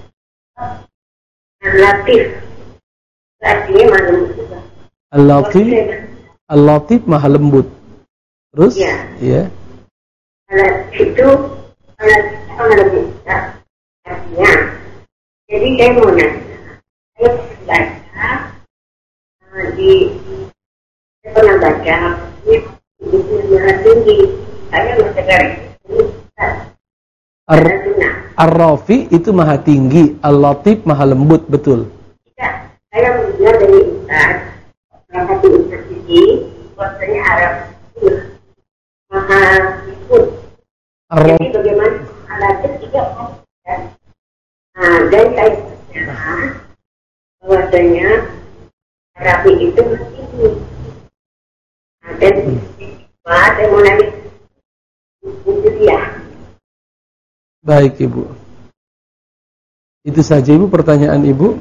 Speaker 7: relatif? Artinya maha lembut juga.
Speaker 1: Al-Latif, Al-Latif maha lembut. Terus?
Speaker 7: Ya.
Speaker 1: Ya.
Speaker 7: Al-Latif itu maha lembut. Artinya, jadi saya mau nanya. Saya baca uh, di saya pernah baca ini buku yang tinggi. Saya mendengar ini
Speaker 1: Ar-Rafi itu maha tinggi, Al-Latif maha lembut, betul.
Speaker 7: Tidak, saya mendengar dari Ustaz, salah satu Ustaz ini, bahwasanya Arab itu maha lembut. Jadi bagaimana Al-Latif tidak maha. Nah, dan saya baca bahwasanya Arabi itu tinggi. Nah, dan Pak, saya mau nanya itu dia.
Speaker 1: Baik Ibu. Itu saja Ibu pertanyaan Ibu.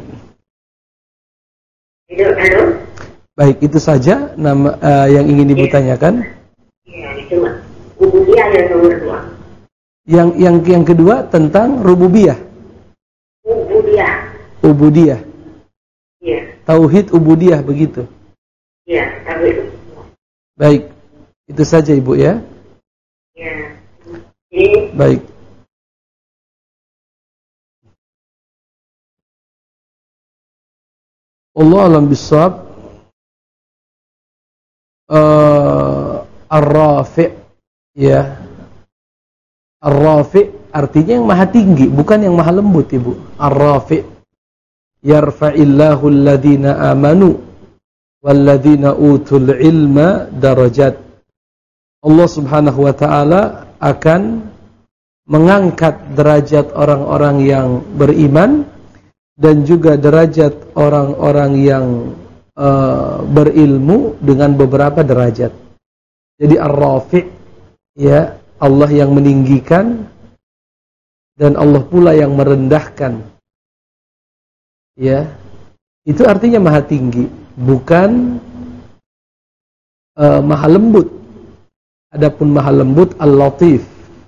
Speaker 7: Itu, halo?
Speaker 1: Baik, itu saja nama uh, yang ingin Ibu ya. Tanyakan.
Speaker 7: Iya, itu Mas. Ubudiyah yang nomor dua.
Speaker 1: Yang yang yang kedua tentang rububiyah.
Speaker 7: Ubudiyah.
Speaker 1: Ubudiyah.
Speaker 7: Iya.
Speaker 1: Tauhid ubudiyah begitu.
Speaker 7: Iya, tauhid.
Speaker 1: Baik, itu saja Ibu ya.
Speaker 7: Iya. Jadi,
Speaker 1: baik. Allah alam bisawab. uh, Ar-Rafi', ya. Ar-Rafi' artinya yang maha tinggi, bukan yang maha lembut, Ibu. Ar-Rafi'. Yarfa'illahu alladhina amanu walladhina utul ilma darajat. Allah Subhanahu wa ta'ala akan mengangkat derajat orang-orang yang beriman dan juga derajat orang-orang yang uh, berilmu dengan beberapa derajat. Jadi Ar-Rafi', ya, Allah yang meninggikan dan Allah pula yang merendahkan. Ya. Itu artinya maha tinggi, bukan uh, maha lembut. Adapun maha lembut Al-Latif.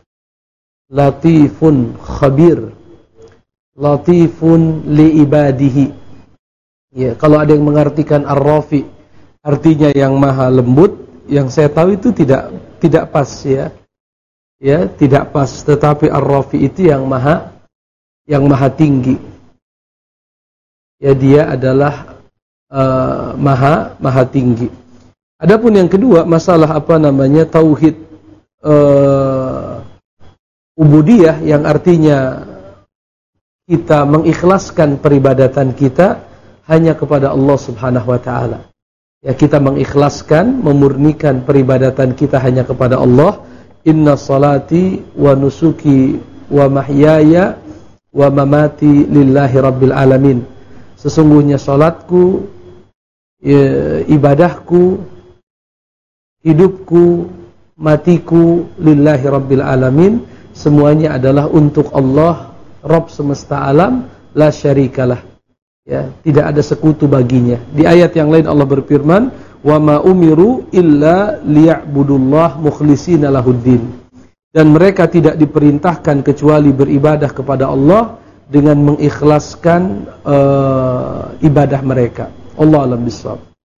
Speaker 1: Latifun khabir. Latifun li ibadihi. Ya, kalau ada yang mengartikan Ar-Rafi artinya yang maha lembut, yang saya tahu itu tidak tidak pas, ya. Ya, tidak pas, tetapi Ar-Rafi itu yang maha yang maha tinggi. Ya, dia adalah uh, maha maha tinggi. Adapun yang kedua, masalah apa namanya tauhid uh, ubudiyah, yang artinya kita mengikhlaskan peribadatan kita hanya kepada Allah Subhanahu wa taala. Ya, kita mengikhlaskan, memurnikan peribadatan kita hanya kepada Allah. Inna salati wa nusuki wa mahyaya wa mamati lillahi rabbil alamin. Sesungguhnya salatku, ya, ibadahku, hidupku, matiku lillahi rabbil alamin, semuanya adalah untuk Allah, Rabb semesta alam, la syarikalah. Ya, tidak ada sekutu baginya. Di ayat yang lain Allah berfirman, wa ma umiru illa liya'budullah mukhlishina lahuddin. Dan mereka tidak diperintahkan kecuali beribadah kepada Allah dengan mengikhlaskan uh, ibadah mereka. Allah alam bisawab.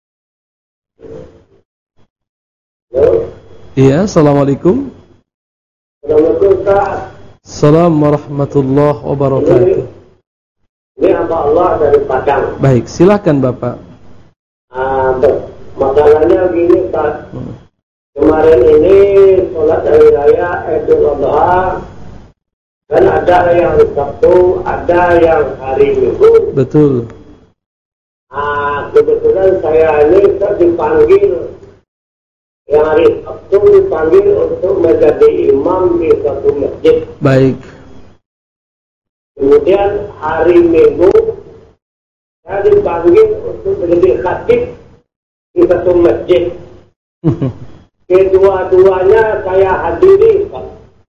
Speaker 1: Iya, assalamualaikum.
Speaker 7: Assalamualaikum, Ustaz.
Speaker 1: Assalamualaikum warahmatullahi wabarakatuh.
Speaker 7: Ini hamba Allah dari Padang.
Speaker 1: Baik, silakan Bapak.
Speaker 7: Uh, masalahnya gini, Ustaz. Hmm. Kemarin ini sholat hari raya Idul Adha, kan ada yang hari Sabtu, ada yang hari Minggu.
Speaker 1: Betul.
Speaker 7: Ah, kebetulan saya ini dipanggil yang hari Sabtu, dipanggil untuk menjadi imam di satu masjid.
Speaker 1: Baik.
Speaker 7: Kemudian hari Minggu saya dipanggil untuk menjadi khatib di satu masjid. Kedua-duanya saya hadiri, Pak.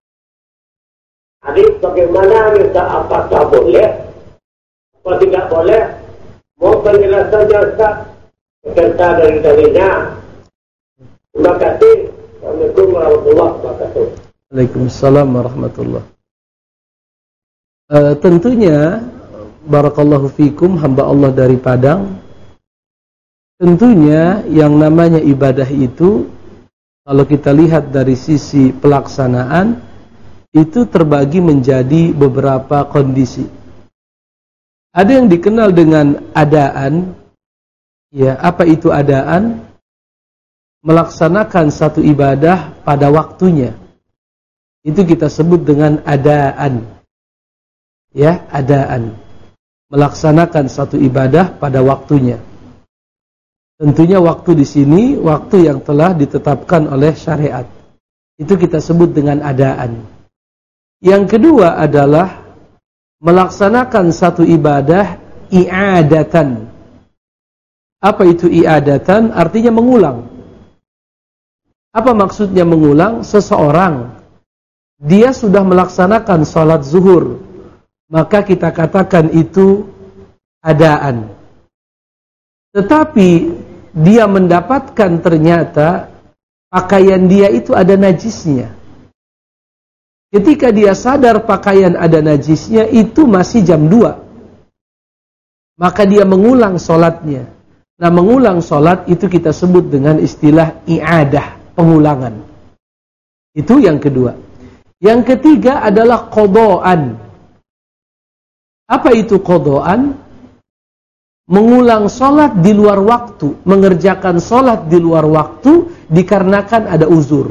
Speaker 7: Hadis bagaimana, minta apakah boleh apa tidak boleh? Mau penjelasan Ustaz serta dari darinya. Terima kasih. Assalamualaikum warahmatullahi wabarakatuh.
Speaker 1: Waalaikumsalam warahmatullahi. Uh, tentunya barakallahu fikum, hamba Allah dari Padang. Tentunya yang namanya ibadah itu, kalau kita lihat dari sisi pelaksanaan, itu terbagi menjadi beberapa kondisi. Ada yang dikenal dengan adaan. Ya, apa itu adaan? Melaksanakan satu ibadah pada waktunya. Itu kita sebut dengan adaan. Ya, adaan. Melaksanakan satu ibadah pada waktunya. Tentunya waktu di sini waktu yang telah ditetapkan oleh syariat. Itu kita sebut dengan adaan. Yang kedua adalah melaksanakan satu ibadah i'adatan. Apa itu i'adatan? Artinya mengulang. Apa maksudnya mengulang? Seseorang dia sudah melaksanakan salat zuhur, maka kita katakan itu adaan. Tetapi dia mendapatkan ternyata pakaian dia itu ada najisnya. Ketika dia sadar pakaian ada najisnya, itu masih jam dua. Maka dia mengulang sholatnya. Nah, mengulang sholat itu kita sebut dengan istilah i'adah, pengulangan. Itu yang kedua. Yang ketiga adalah qadaan. Apa itu qadaan? mengulang sholat di luar waktu, mengerjakan sholat di luar waktu dikarenakan ada uzur,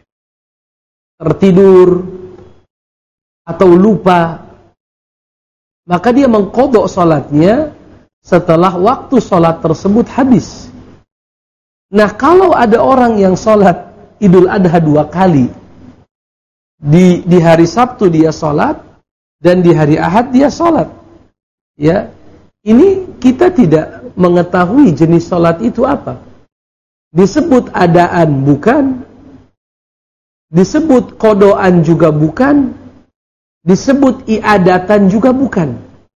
Speaker 1: tertidur atau lupa, maka dia mengqadha sholatnya setelah waktu sholat tersebut habis. Nah, kalau ada orang yang sholat Idul Adha dua kali, di di hari Sabtu dia sholat dan di hari Ahad dia sholat, ya, ini kita tidak mengetahui jenis sholat itu apa. Disebut adaan bukan, disebut qodoan juga bukan, disebut iadatan juga bukan.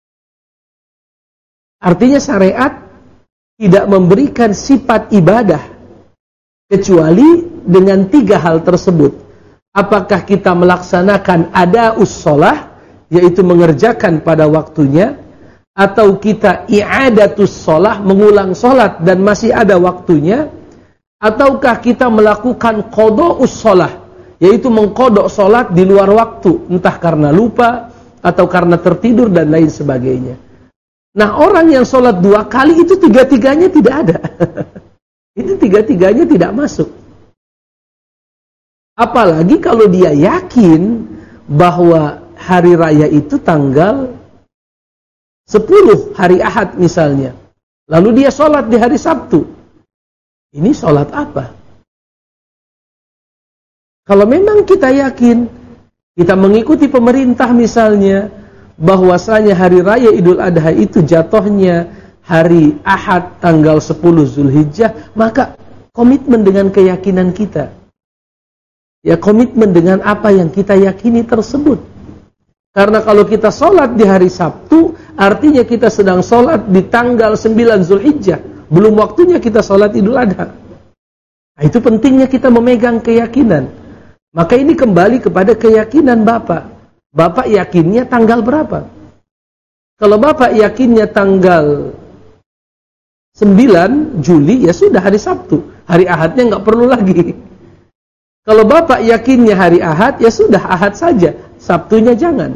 Speaker 1: Artinya syariat tidak memberikan sifat ibadah kecuali dengan tiga hal tersebut. Apakah kita melaksanakan ada'us sholah, yaitu mengerjakan pada waktunya, atau kita i'adatus sholah, mengulang sholat dan masih ada waktunya, ataukah kita melakukan qada'us sholah, yaitu mengqadha sholat di luar waktu, entah karena lupa atau karena tertidur dan lain sebagainya. Nah, orang yang sholat dua kali itu tiga-tiganya tidak ada. Itu tiga-tiganya tidak masuk. Apalagi kalau dia yakin bahwa hari raya itu tanggal sepuluh, hari Ahad misalnya. Lalu dia sholat di hari Sabtu. Ini sholat apa? Kalau memang kita yakin, kita mengikuti pemerintah misalnya, bahwasanya hari raya Idul Adha itu jatuhnya hari Ahad tanggal sepuluh Zulhijjah, maka komitmen dengan keyakinan kita. Ya, komitmen dengan apa yang kita yakini tersebut. Karena kalau kita sholat di hari Sabtu, artinya kita sedang sholat di tanggal sembilan Zulhijjah. Belum waktunya kita sholat Idul Adha. Nah, itu pentingnya kita memegang keyakinan. Maka ini kembali kepada keyakinan Bapak. Bapak yakinnya tanggal berapa? Kalau Bapak yakinnya tanggal sembilan Juli, ya sudah hari Sabtu. Hari Ahadnya nggak perlu lagi. Kalau Bapak yakinnya hari Ahad, ya sudah Ahad saja. Sabtunya jangan.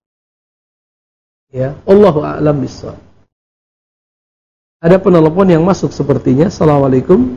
Speaker 1: Ya, Allahu a'lam bishawab. Ada penelpon yang masuk sepertinya. Assalamualaikum.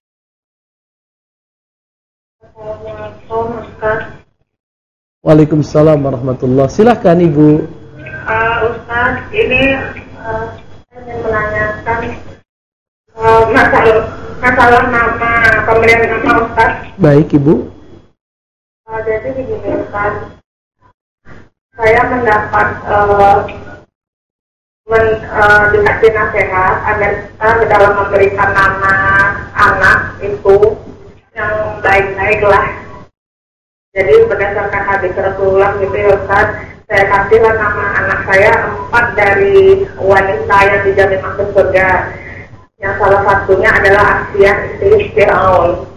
Speaker 8: Assalamualaikum, Ustaz.
Speaker 1: Waalaikumsalam warahmatullahi. Silahkan Ibu.
Speaker 8: Uh, Ustaz, ini uh, saya ingin menanyakan uh, masalah, masalah nama, pemberian nama Ustaz.
Speaker 1: Baik Ibu.
Speaker 8: Uh, jadi begini Ustaz, saya mendapat uh, men, uh, dikasih nasihat agar kita dalam memberikan nama anak itu yang baik-baik lah. Jadi berdasarkan hadis Rasulullah gitu ya Ustaz, saya kasihlah nama anak saya empat dari wanita yang dijamin masuk surga. Yang salah satunya adalah Asiyah istri Fir'aun.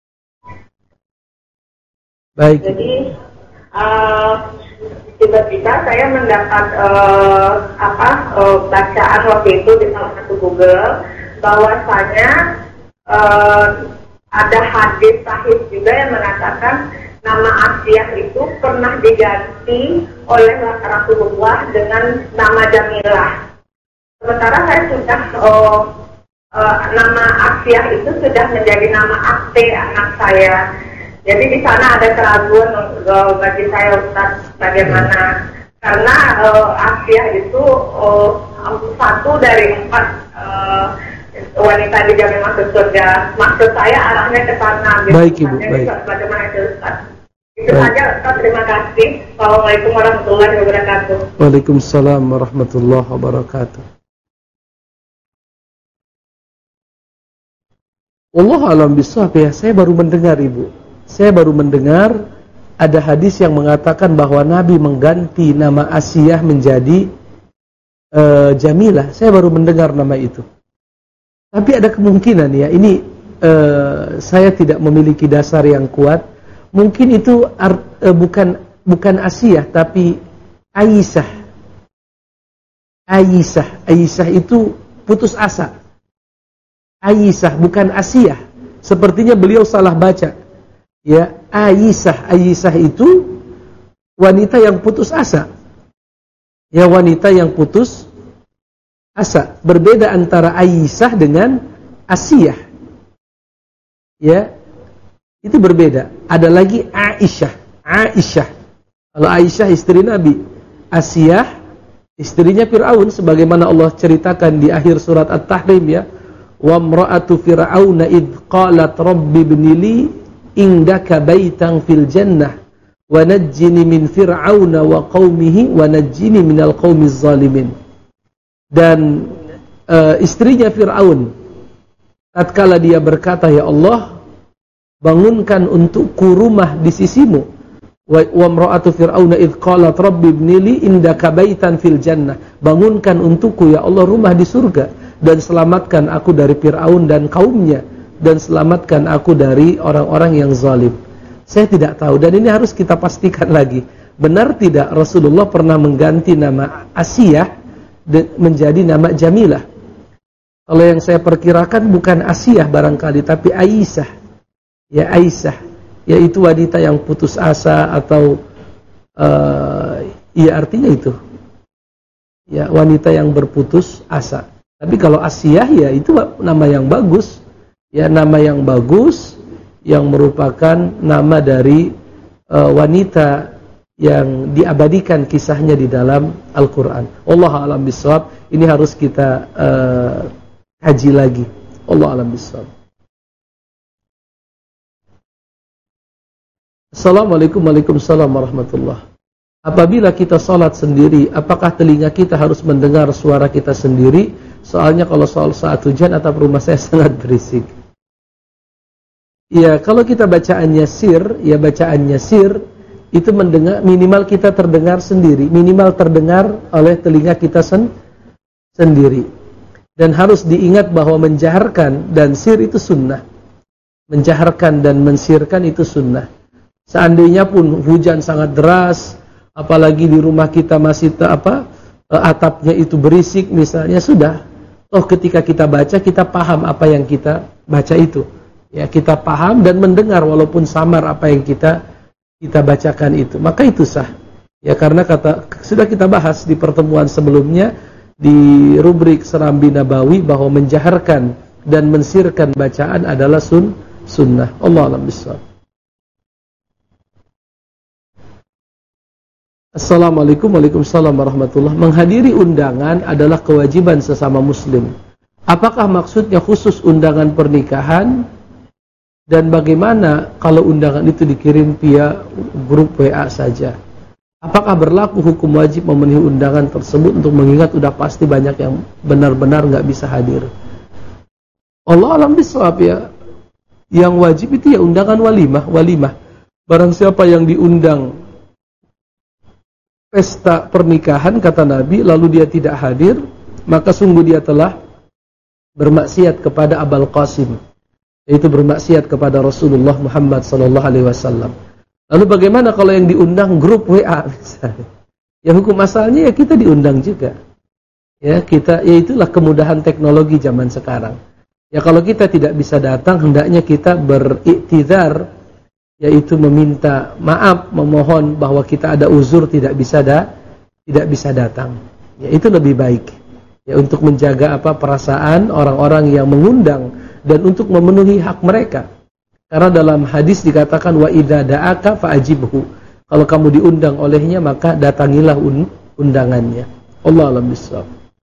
Speaker 1: Baik.
Speaker 8: Jadi uh, tiba-tiba saya mendapat uh, apa uh, bacaan waktu itu di salah satu Google bahwasanya uh, ada hadis sahih juga yang mengatakan nama Asiyah itu pernah diganti oleh Rasulullah dengan nama Jamilah. Sementara saya sudah oh, uh, nama Asiyah itu sudah menjadi nama Ate anak saya. Jadi di sana ada keraguan uh, bagi saya Ustaz bagaimana, karena uh, Asiyah itu uh, satu dari empat uh, wanita dijamin masuk surga. Maksud saya arahnya ke sana.
Speaker 1: Baik Ibu, baik.
Speaker 8: Bagaimana itu Ustaz? Itu saja Ustaz, terima kasih. Assalamualaikum warahmatullahi wabarakatuh.
Speaker 1: Waalaikumsalam warahmatullahi wabarakatuh. Wallahu a'lam bishawab. Ya, saya baru mendengar Ibu. Saya baru mendengar ada hadis yang mengatakan bahwa Nabi mengganti nama Asiyah menjadi uh, Jamilah. Saya baru mendengar nama itu. Tapi ada kemungkinan ya, ini uh, saya tidak memiliki dasar yang kuat. Mungkin itu art, uh, bukan bukan Asiyah tapi Aisyah. Aisyah, Aisyah itu putus asa. Aisyah bukan Asiyah. Sepertinya beliau salah baca. Ya, Aisyah, Aisyah itu wanita yang putus asa. Ya, wanita yang putus asa. Berbeda antara Aisyah dengan Asiyah. Ya. Itu berbeda. Ada lagi Aisyah. Aisyah. Kalau Aisyah istri Nabi, Asiyah istrinya Fir'aun, sebagaimana Allah ceritakan di akhir surat At-Tahrim ya. Wa imra'atu fir'auna id qalat rabbi ibni li indaka baitan fil jannah wa najjini min fir'auna wa qaumihi wa najjini minal qaumiz zalimin. Dan uh, istrinya Fir'aun tatkala dia berkata, ya Allah, bangunkan untukku rumah di sisimu. Wa imra'atu fir'auna id qalat rabbi ibni li indaka baitan fil jannah. Bangunkan untukku ya Allah rumah di surga, dan selamatkan aku dari Fir'aun dan kaumnya, dan selamatkan aku dari orang-orang yang zalim. Saya tidak tahu, dan ini harus kita pastikan lagi. Benar tidak Rasulullah pernah mengganti nama Asiyah menjadi nama Jamilah? Kalau yang saya perkirakan bukan Asiyah barangkali, tapi Aisyah. Ya Aisyah, yaitu wanita yang putus asa atau uh, ya artinya itu. Ya, wanita yang berputus asa. Tapi kalau Asiyah ya itu nama yang bagus. Ya, nama yang bagus yang merupakan nama dari uh, wanita yang diabadikan kisahnya di dalam Al-Quran. Wallahu a'lam bishawab. Ini harus kita uh, kaji lagi. Wallahu a'lam bishawab. Assalamualaikum Waalaikumsalam warahmatullahi. Apabila kita salat sendiri, apakah telinga kita harus mendengar suara kita sendiri? Soalnya kalau soal saat hujan atap rumah saya sangat berisik. Ya, kalau kita bacaannya sir, ya bacaannya sir itu mendengar, minimal kita terdengar sendiri, minimal terdengar oleh telinga kita sen sendiri. Dan harus diingat bahwa menjaharkan dan sir itu sunnah. Menjaharkan dan mensirkan itu sunnah. Seandainya pun hujan sangat deras, apalagi di rumah kita masih te, apa atapnya itu berisik misalnya, sudah. Oh, ketika kita baca kita paham apa yang kita baca itu. Ya, kita paham dan mendengar walaupun samar apa yang kita kita bacakan itu. Maka itu sah. Ya, karena kata sudah kita bahas di pertemuan sebelumnya di rubrik Serambi Nabawi bahwa menjaharkan dan mensirkan bacaan adalah sun sunnah. Allahu a'lam bishawab. Assalamualaikum Waalaikumsalam warahmatullahi. Menghadiri undangan adalah kewajiban sesama muslim. Apakah maksudnya khusus undangan pernikahan? Dan bagaimana kalau undangan itu dikirim via grup W A saja? Apakah berlaku hukum wajib memenuhi undangan tersebut untuk mengingat sudah pasti banyak yang benar-benar nggak bisa hadir? Allah alam bisawab ya. Yang wajib itu ya undangan walimah, walimah. Barang siapa yang diundang pesta pernikahan kata Nabi lalu dia tidak hadir, maka sungguh dia telah bermaksiat kepada Abul Qasim, yaitu bermaksiat kepada Rasulullah Muhammad sallallahu alaihi wasallam. Lalu bagaimana kalau yang diundang grup W A misalnya? Ya hukum asalnya ya kita diundang juga. Ya, kita ya itulah kemudahan teknologi zaman sekarang. Ya kalau kita tidak bisa datang, hendaknya kita beriktizar, yaitu meminta maaf, memohon bahwa kita ada uzur tidak bisa da, tidak bisa datang. Ya itu lebih baik. Ya untuk menjaga apa perasaan orang-orang yang mengundang dan untuk memenuhi hak mereka. Karena dalam hadis dikatakan wa idza da'aka fa'ajibhu. Kalau kamu diundang olehnya maka datangilah undangannya. Allah a'lam bishawab.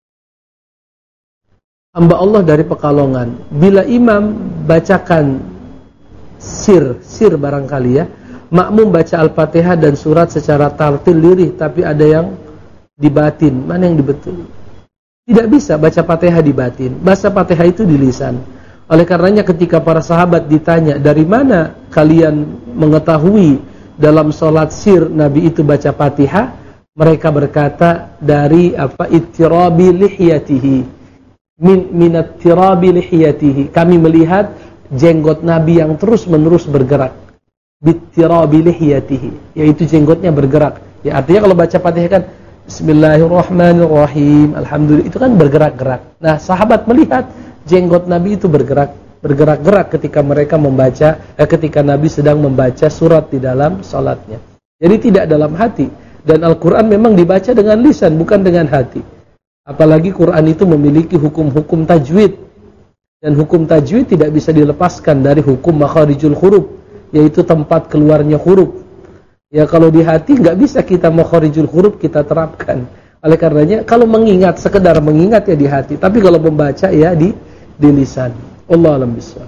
Speaker 1: Hamba Allah dari Pekalongan, bila imam bacakan sir, sir barangkali ya, makmum baca Al-Fatihah dan surat secara tartil lirih, tapi ada yang dibatin, mana yang dibetul? Tidak bisa baca Fatihah di batin, baca Fatihah itu di lisan. Oleh karenanya ketika para sahabat ditanya, dari mana kalian mengetahui dalam sholat sir Nabi itu baca Fatihah? Mereka berkata dari apa ittirabi lihiyatihi, min minat tirabi lihiyatihi. Kami melihat jenggot Nabi yang terus-menerus bergerak. Bittirabi lihiyatihi, yaitu jenggotnya bergerak. Ya artinya kalau baca Fatihah kan Bismillahirrahmanirrahim, alhamdulillah, itu kan bergerak-gerak. Nah, sahabat melihat jenggot Nabi itu bergerak, bergerak-gerak ketika mereka membaca, eh, ketika Nabi sedang membaca surat di dalam salatnya. Jadi tidak dalam hati. Dan Al-Quran memang dibaca dengan lisan, bukan dengan hati. Apalagi Quran itu memiliki hukum-hukum tajwid. Dan hukum tajwid tidak bisa dilepaskan dari hukum makharijul huruf, yaitu tempat keluarnya huruf. Ya, kalau di hati nggak bisa kita makharijul huruf kita terapkan. Oleh karenanya kalau mengingat, sekedar mengingat ya di hati, tapi kalau membaca ya di di lisan. Allahu a'lam bishawab.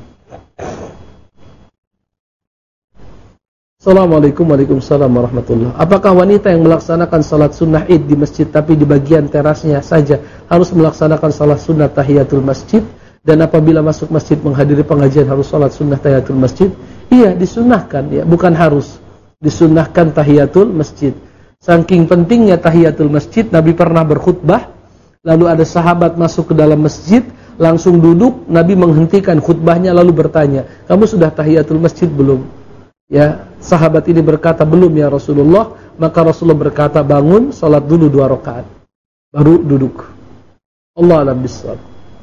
Speaker 1: Assalamualaikum warahmatullahi wabarakatuh. Apakah wanita yang melaksanakan salat sunnah Id di masjid tapi di bagian terasnya saja harus melaksanakan salat sunnah tahiyatul masjid? Dan apabila masuk masjid menghadiri pengajian harus salat sunnah tahiyatul masjid? Iya, disunnahkan ya, bukan harus. Disunnahkan tahiyatul masjid. Saking pentingnya tahiyatul masjid, Nabi pernah berkhutbah, lalu ada sahabat masuk ke dalam masjid, langsung duduk, Nabi menghentikan khutbahnya lalu bertanya, "Kamu sudah tahiyatul masjid belum?" Ya, sahabat ini berkata, "Belum ya Rasulullah." Maka Rasulullah berkata, "Bangun, salat dulu dua rakaat, baru duduk." Allah a'lam bishawab.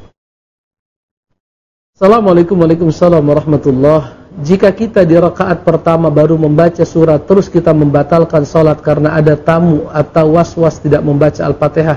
Speaker 1: Assalamualaikum warahmatullahi wabarakatuh. Jika kita di rakaat pertama baru membaca surat, terus kita membatalkan salat karena ada tamu atau was-was tidak membaca Al-Fatihah.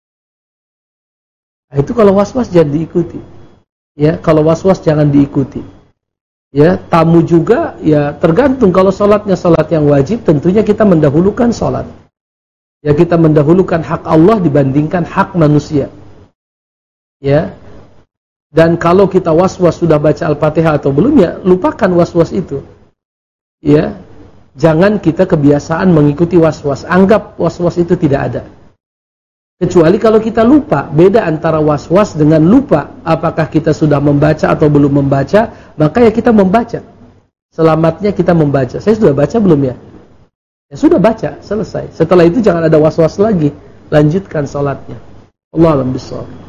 Speaker 1: Nah, itu kalau was-was jangan diikuti. Ya, kalau was-was jangan diikuti. Ya, tamu juga ya tergantung, kalau salatnya salat yang wajib tentunya kita mendahulukan salat. Ya, kita mendahulukan hak Allah dibandingkan hak manusia. Ya. Dan kalau kita was-was sudah baca Al-Fatihah atau belum, ya lupakan was-was itu. Ya, jangan kita kebiasaan mengikuti was-was. Anggap was-was itu tidak ada. Kecuali kalau kita lupa. Beda antara was-was dengan lupa. Apakah kita sudah membaca atau belum membaca, maka ya kita membaca. Selamatnya kita membaca. Saya sudah baca belum ya? Ya sudah baca, selesai. Setelah itu jangan ada was-was lagi. Lanjutkan salatnya. Allahu a'lam bishawab.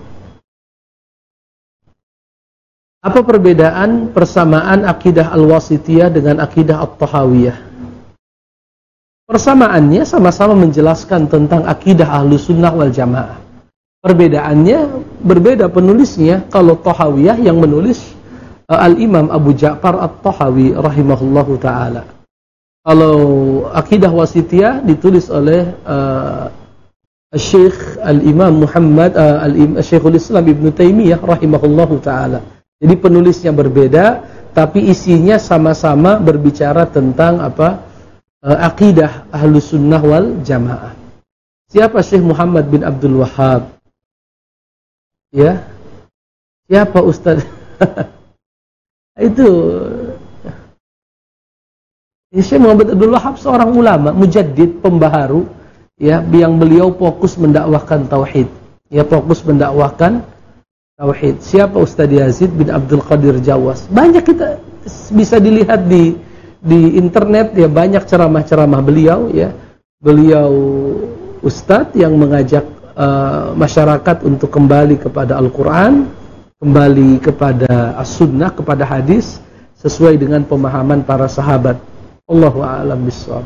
Speaker 1: Apa perbedaan persamaan akidah Al-Wasithiyah dengan akidah At-Tahawiyah? Persamaannya sama-sama menjelaskan tentang akidah Ahlus Sunnah wal Jamaah. Perbedaannya berbeda penulisnya. Kalau Tahawiyah yang menulis uh, Al-Imam Abu Ja'far At-Tahawi rahimahullahu ta'ala. Kalau akidah Wasithiyah ditulis oleh uh, Syekh Al-Imam Muhammad uh, Al-Imam Syekhul Islam Ibn Taimiyah rahimahullahu ta'ala. Jadi penulisnya berbeda, tapi isinya sama-sama berbicara tentang apa? E, akidah Ahlus Sunnah wal Jamaah. Siapa Syekh Muhammad bin Abdul Wahhab? Ya. Siapa Ustaz? Itu Syekh Muhammad bin Abdul Wahhab seorang ulama, mujaddid, pembaharu, ya, yang beliau fokus mendakwahkan tauhid. Ya, fokus mendakwahkan tauhid. Siapa Ustaz Yazid bin Abdul Qadir Jawas? Banyak kita bisa dilihat di di internet ya, banyak ceramah-ceramah beliau ya. Beliau ustadz yang mengajak uh, masyarakat untuk kembali kepada Al-Qur'an, kembali kepada As-Sunnah, kepada hadis sesuai dengan pemahaman para sahabat. Allahu a'lam bishawab.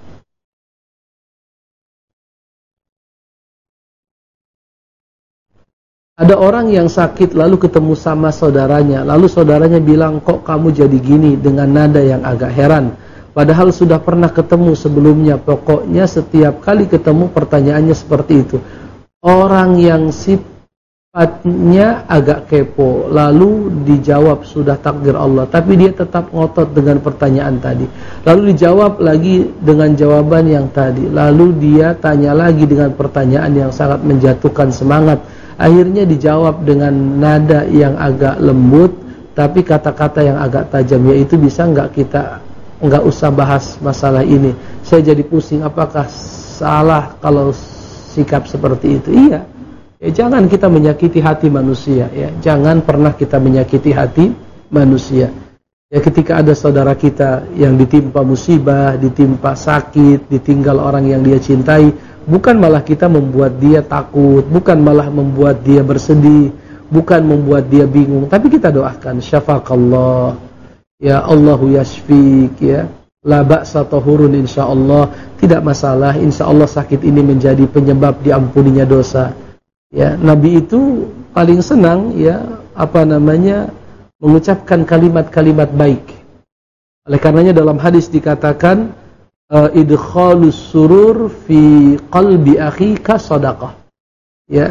Speaker 1: Ada orang yang sakit lalu ketemu sama saudaranya, lalu saudaranya bilang, "Kok kamu jadi gini?" dengan nada yang agak heran. Padahal sudah pernah ketemu sebelumnya. Pokoknya setiap kali ketemu pertanyaannya seperti itu. Orang yang sifatnya agak kepo, lalu dijawab sudah takdir Allah, tapi dia tetap ngotot dengan pertanyaan tadi. Lalu dijawab lagi dengan jawaban yang tadi. Lalu dia tanya lagi dengan pertanyaan yang sangat menjatuhkan semangat. Akhirnya dijawab dengan nada yang agak lembut, tapi kata-kata yang agak tajam. Yaitu, bisa nggak kita nggak usah bahas masalah ini? Saya jadi pusing. Apakah salah kalau sikap seperti itu? Iya. Ya, jangan kita menyakiti hati manusia. Ya, jangan pernah kita menyakiti hati manusia. Ya, ketika ada saudara kita yang ditimpa musibah, ditimpa sakit, ditinggal orang yang dia cintai, bukan malah kita membuat dia takut, bukan malah membuat dia bersedih, bukan membuat dia bingung, tapi kita doakan, syafaqallah, ya Allahu yashfik, ya la ba'sa tahurun, insyaallah tidak masalah, insyaallah sakit ini menjadi penyebab diampuninya dosa. Ya, Nabi itu paling senang ya apa namanya mengucapkan kalimat-kalimat baik. Oleh karenanya dalam hadis dikatakan, idkhalus surur fi qalbi akhika shadaqah. Ya,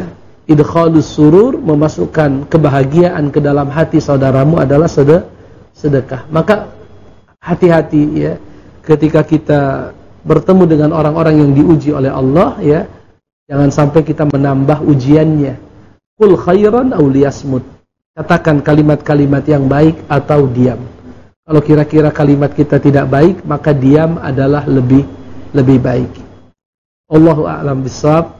Speaker 1: idkhalus surur, memasukkan kebahagiaan ke dalam hati saudaramu adalah sedekah. Maka hati-hati ya ketika kita bertemu dengan orang-orang yang diuji oleh Allah ya, jangan sampai kita menambah ujiannya. Qul khairan aw liyasmut. Katakan kalimat-kalimat yang baik atau diam. Kalau kira-kira kalimat kita tidak baik, maka diam adalah lebih lebih baik. Allahu a'lam bishawab.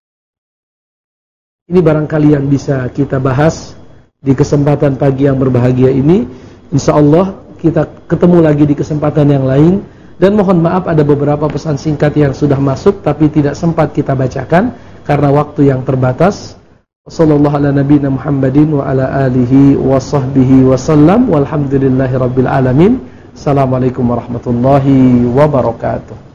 Speaker 1: Ini barangkali yang bisa kita bahas di kesempatan pagi yang berbahagia ini. Insyaallah kita ketemu lagi di kesempatan yang lain. Dan mohon maaf ada beberapa pesan singkat yang sudah masuk tapi tidak sempat kita bacakan karena waktu yang terbatas. Wassallallahu ala nabiyina Muhammadin wa ala alihi wa sahbihi wasallam walhamdulillahi rabbil alamin. Assalamualaikum warahmatullahi wabarakatuh.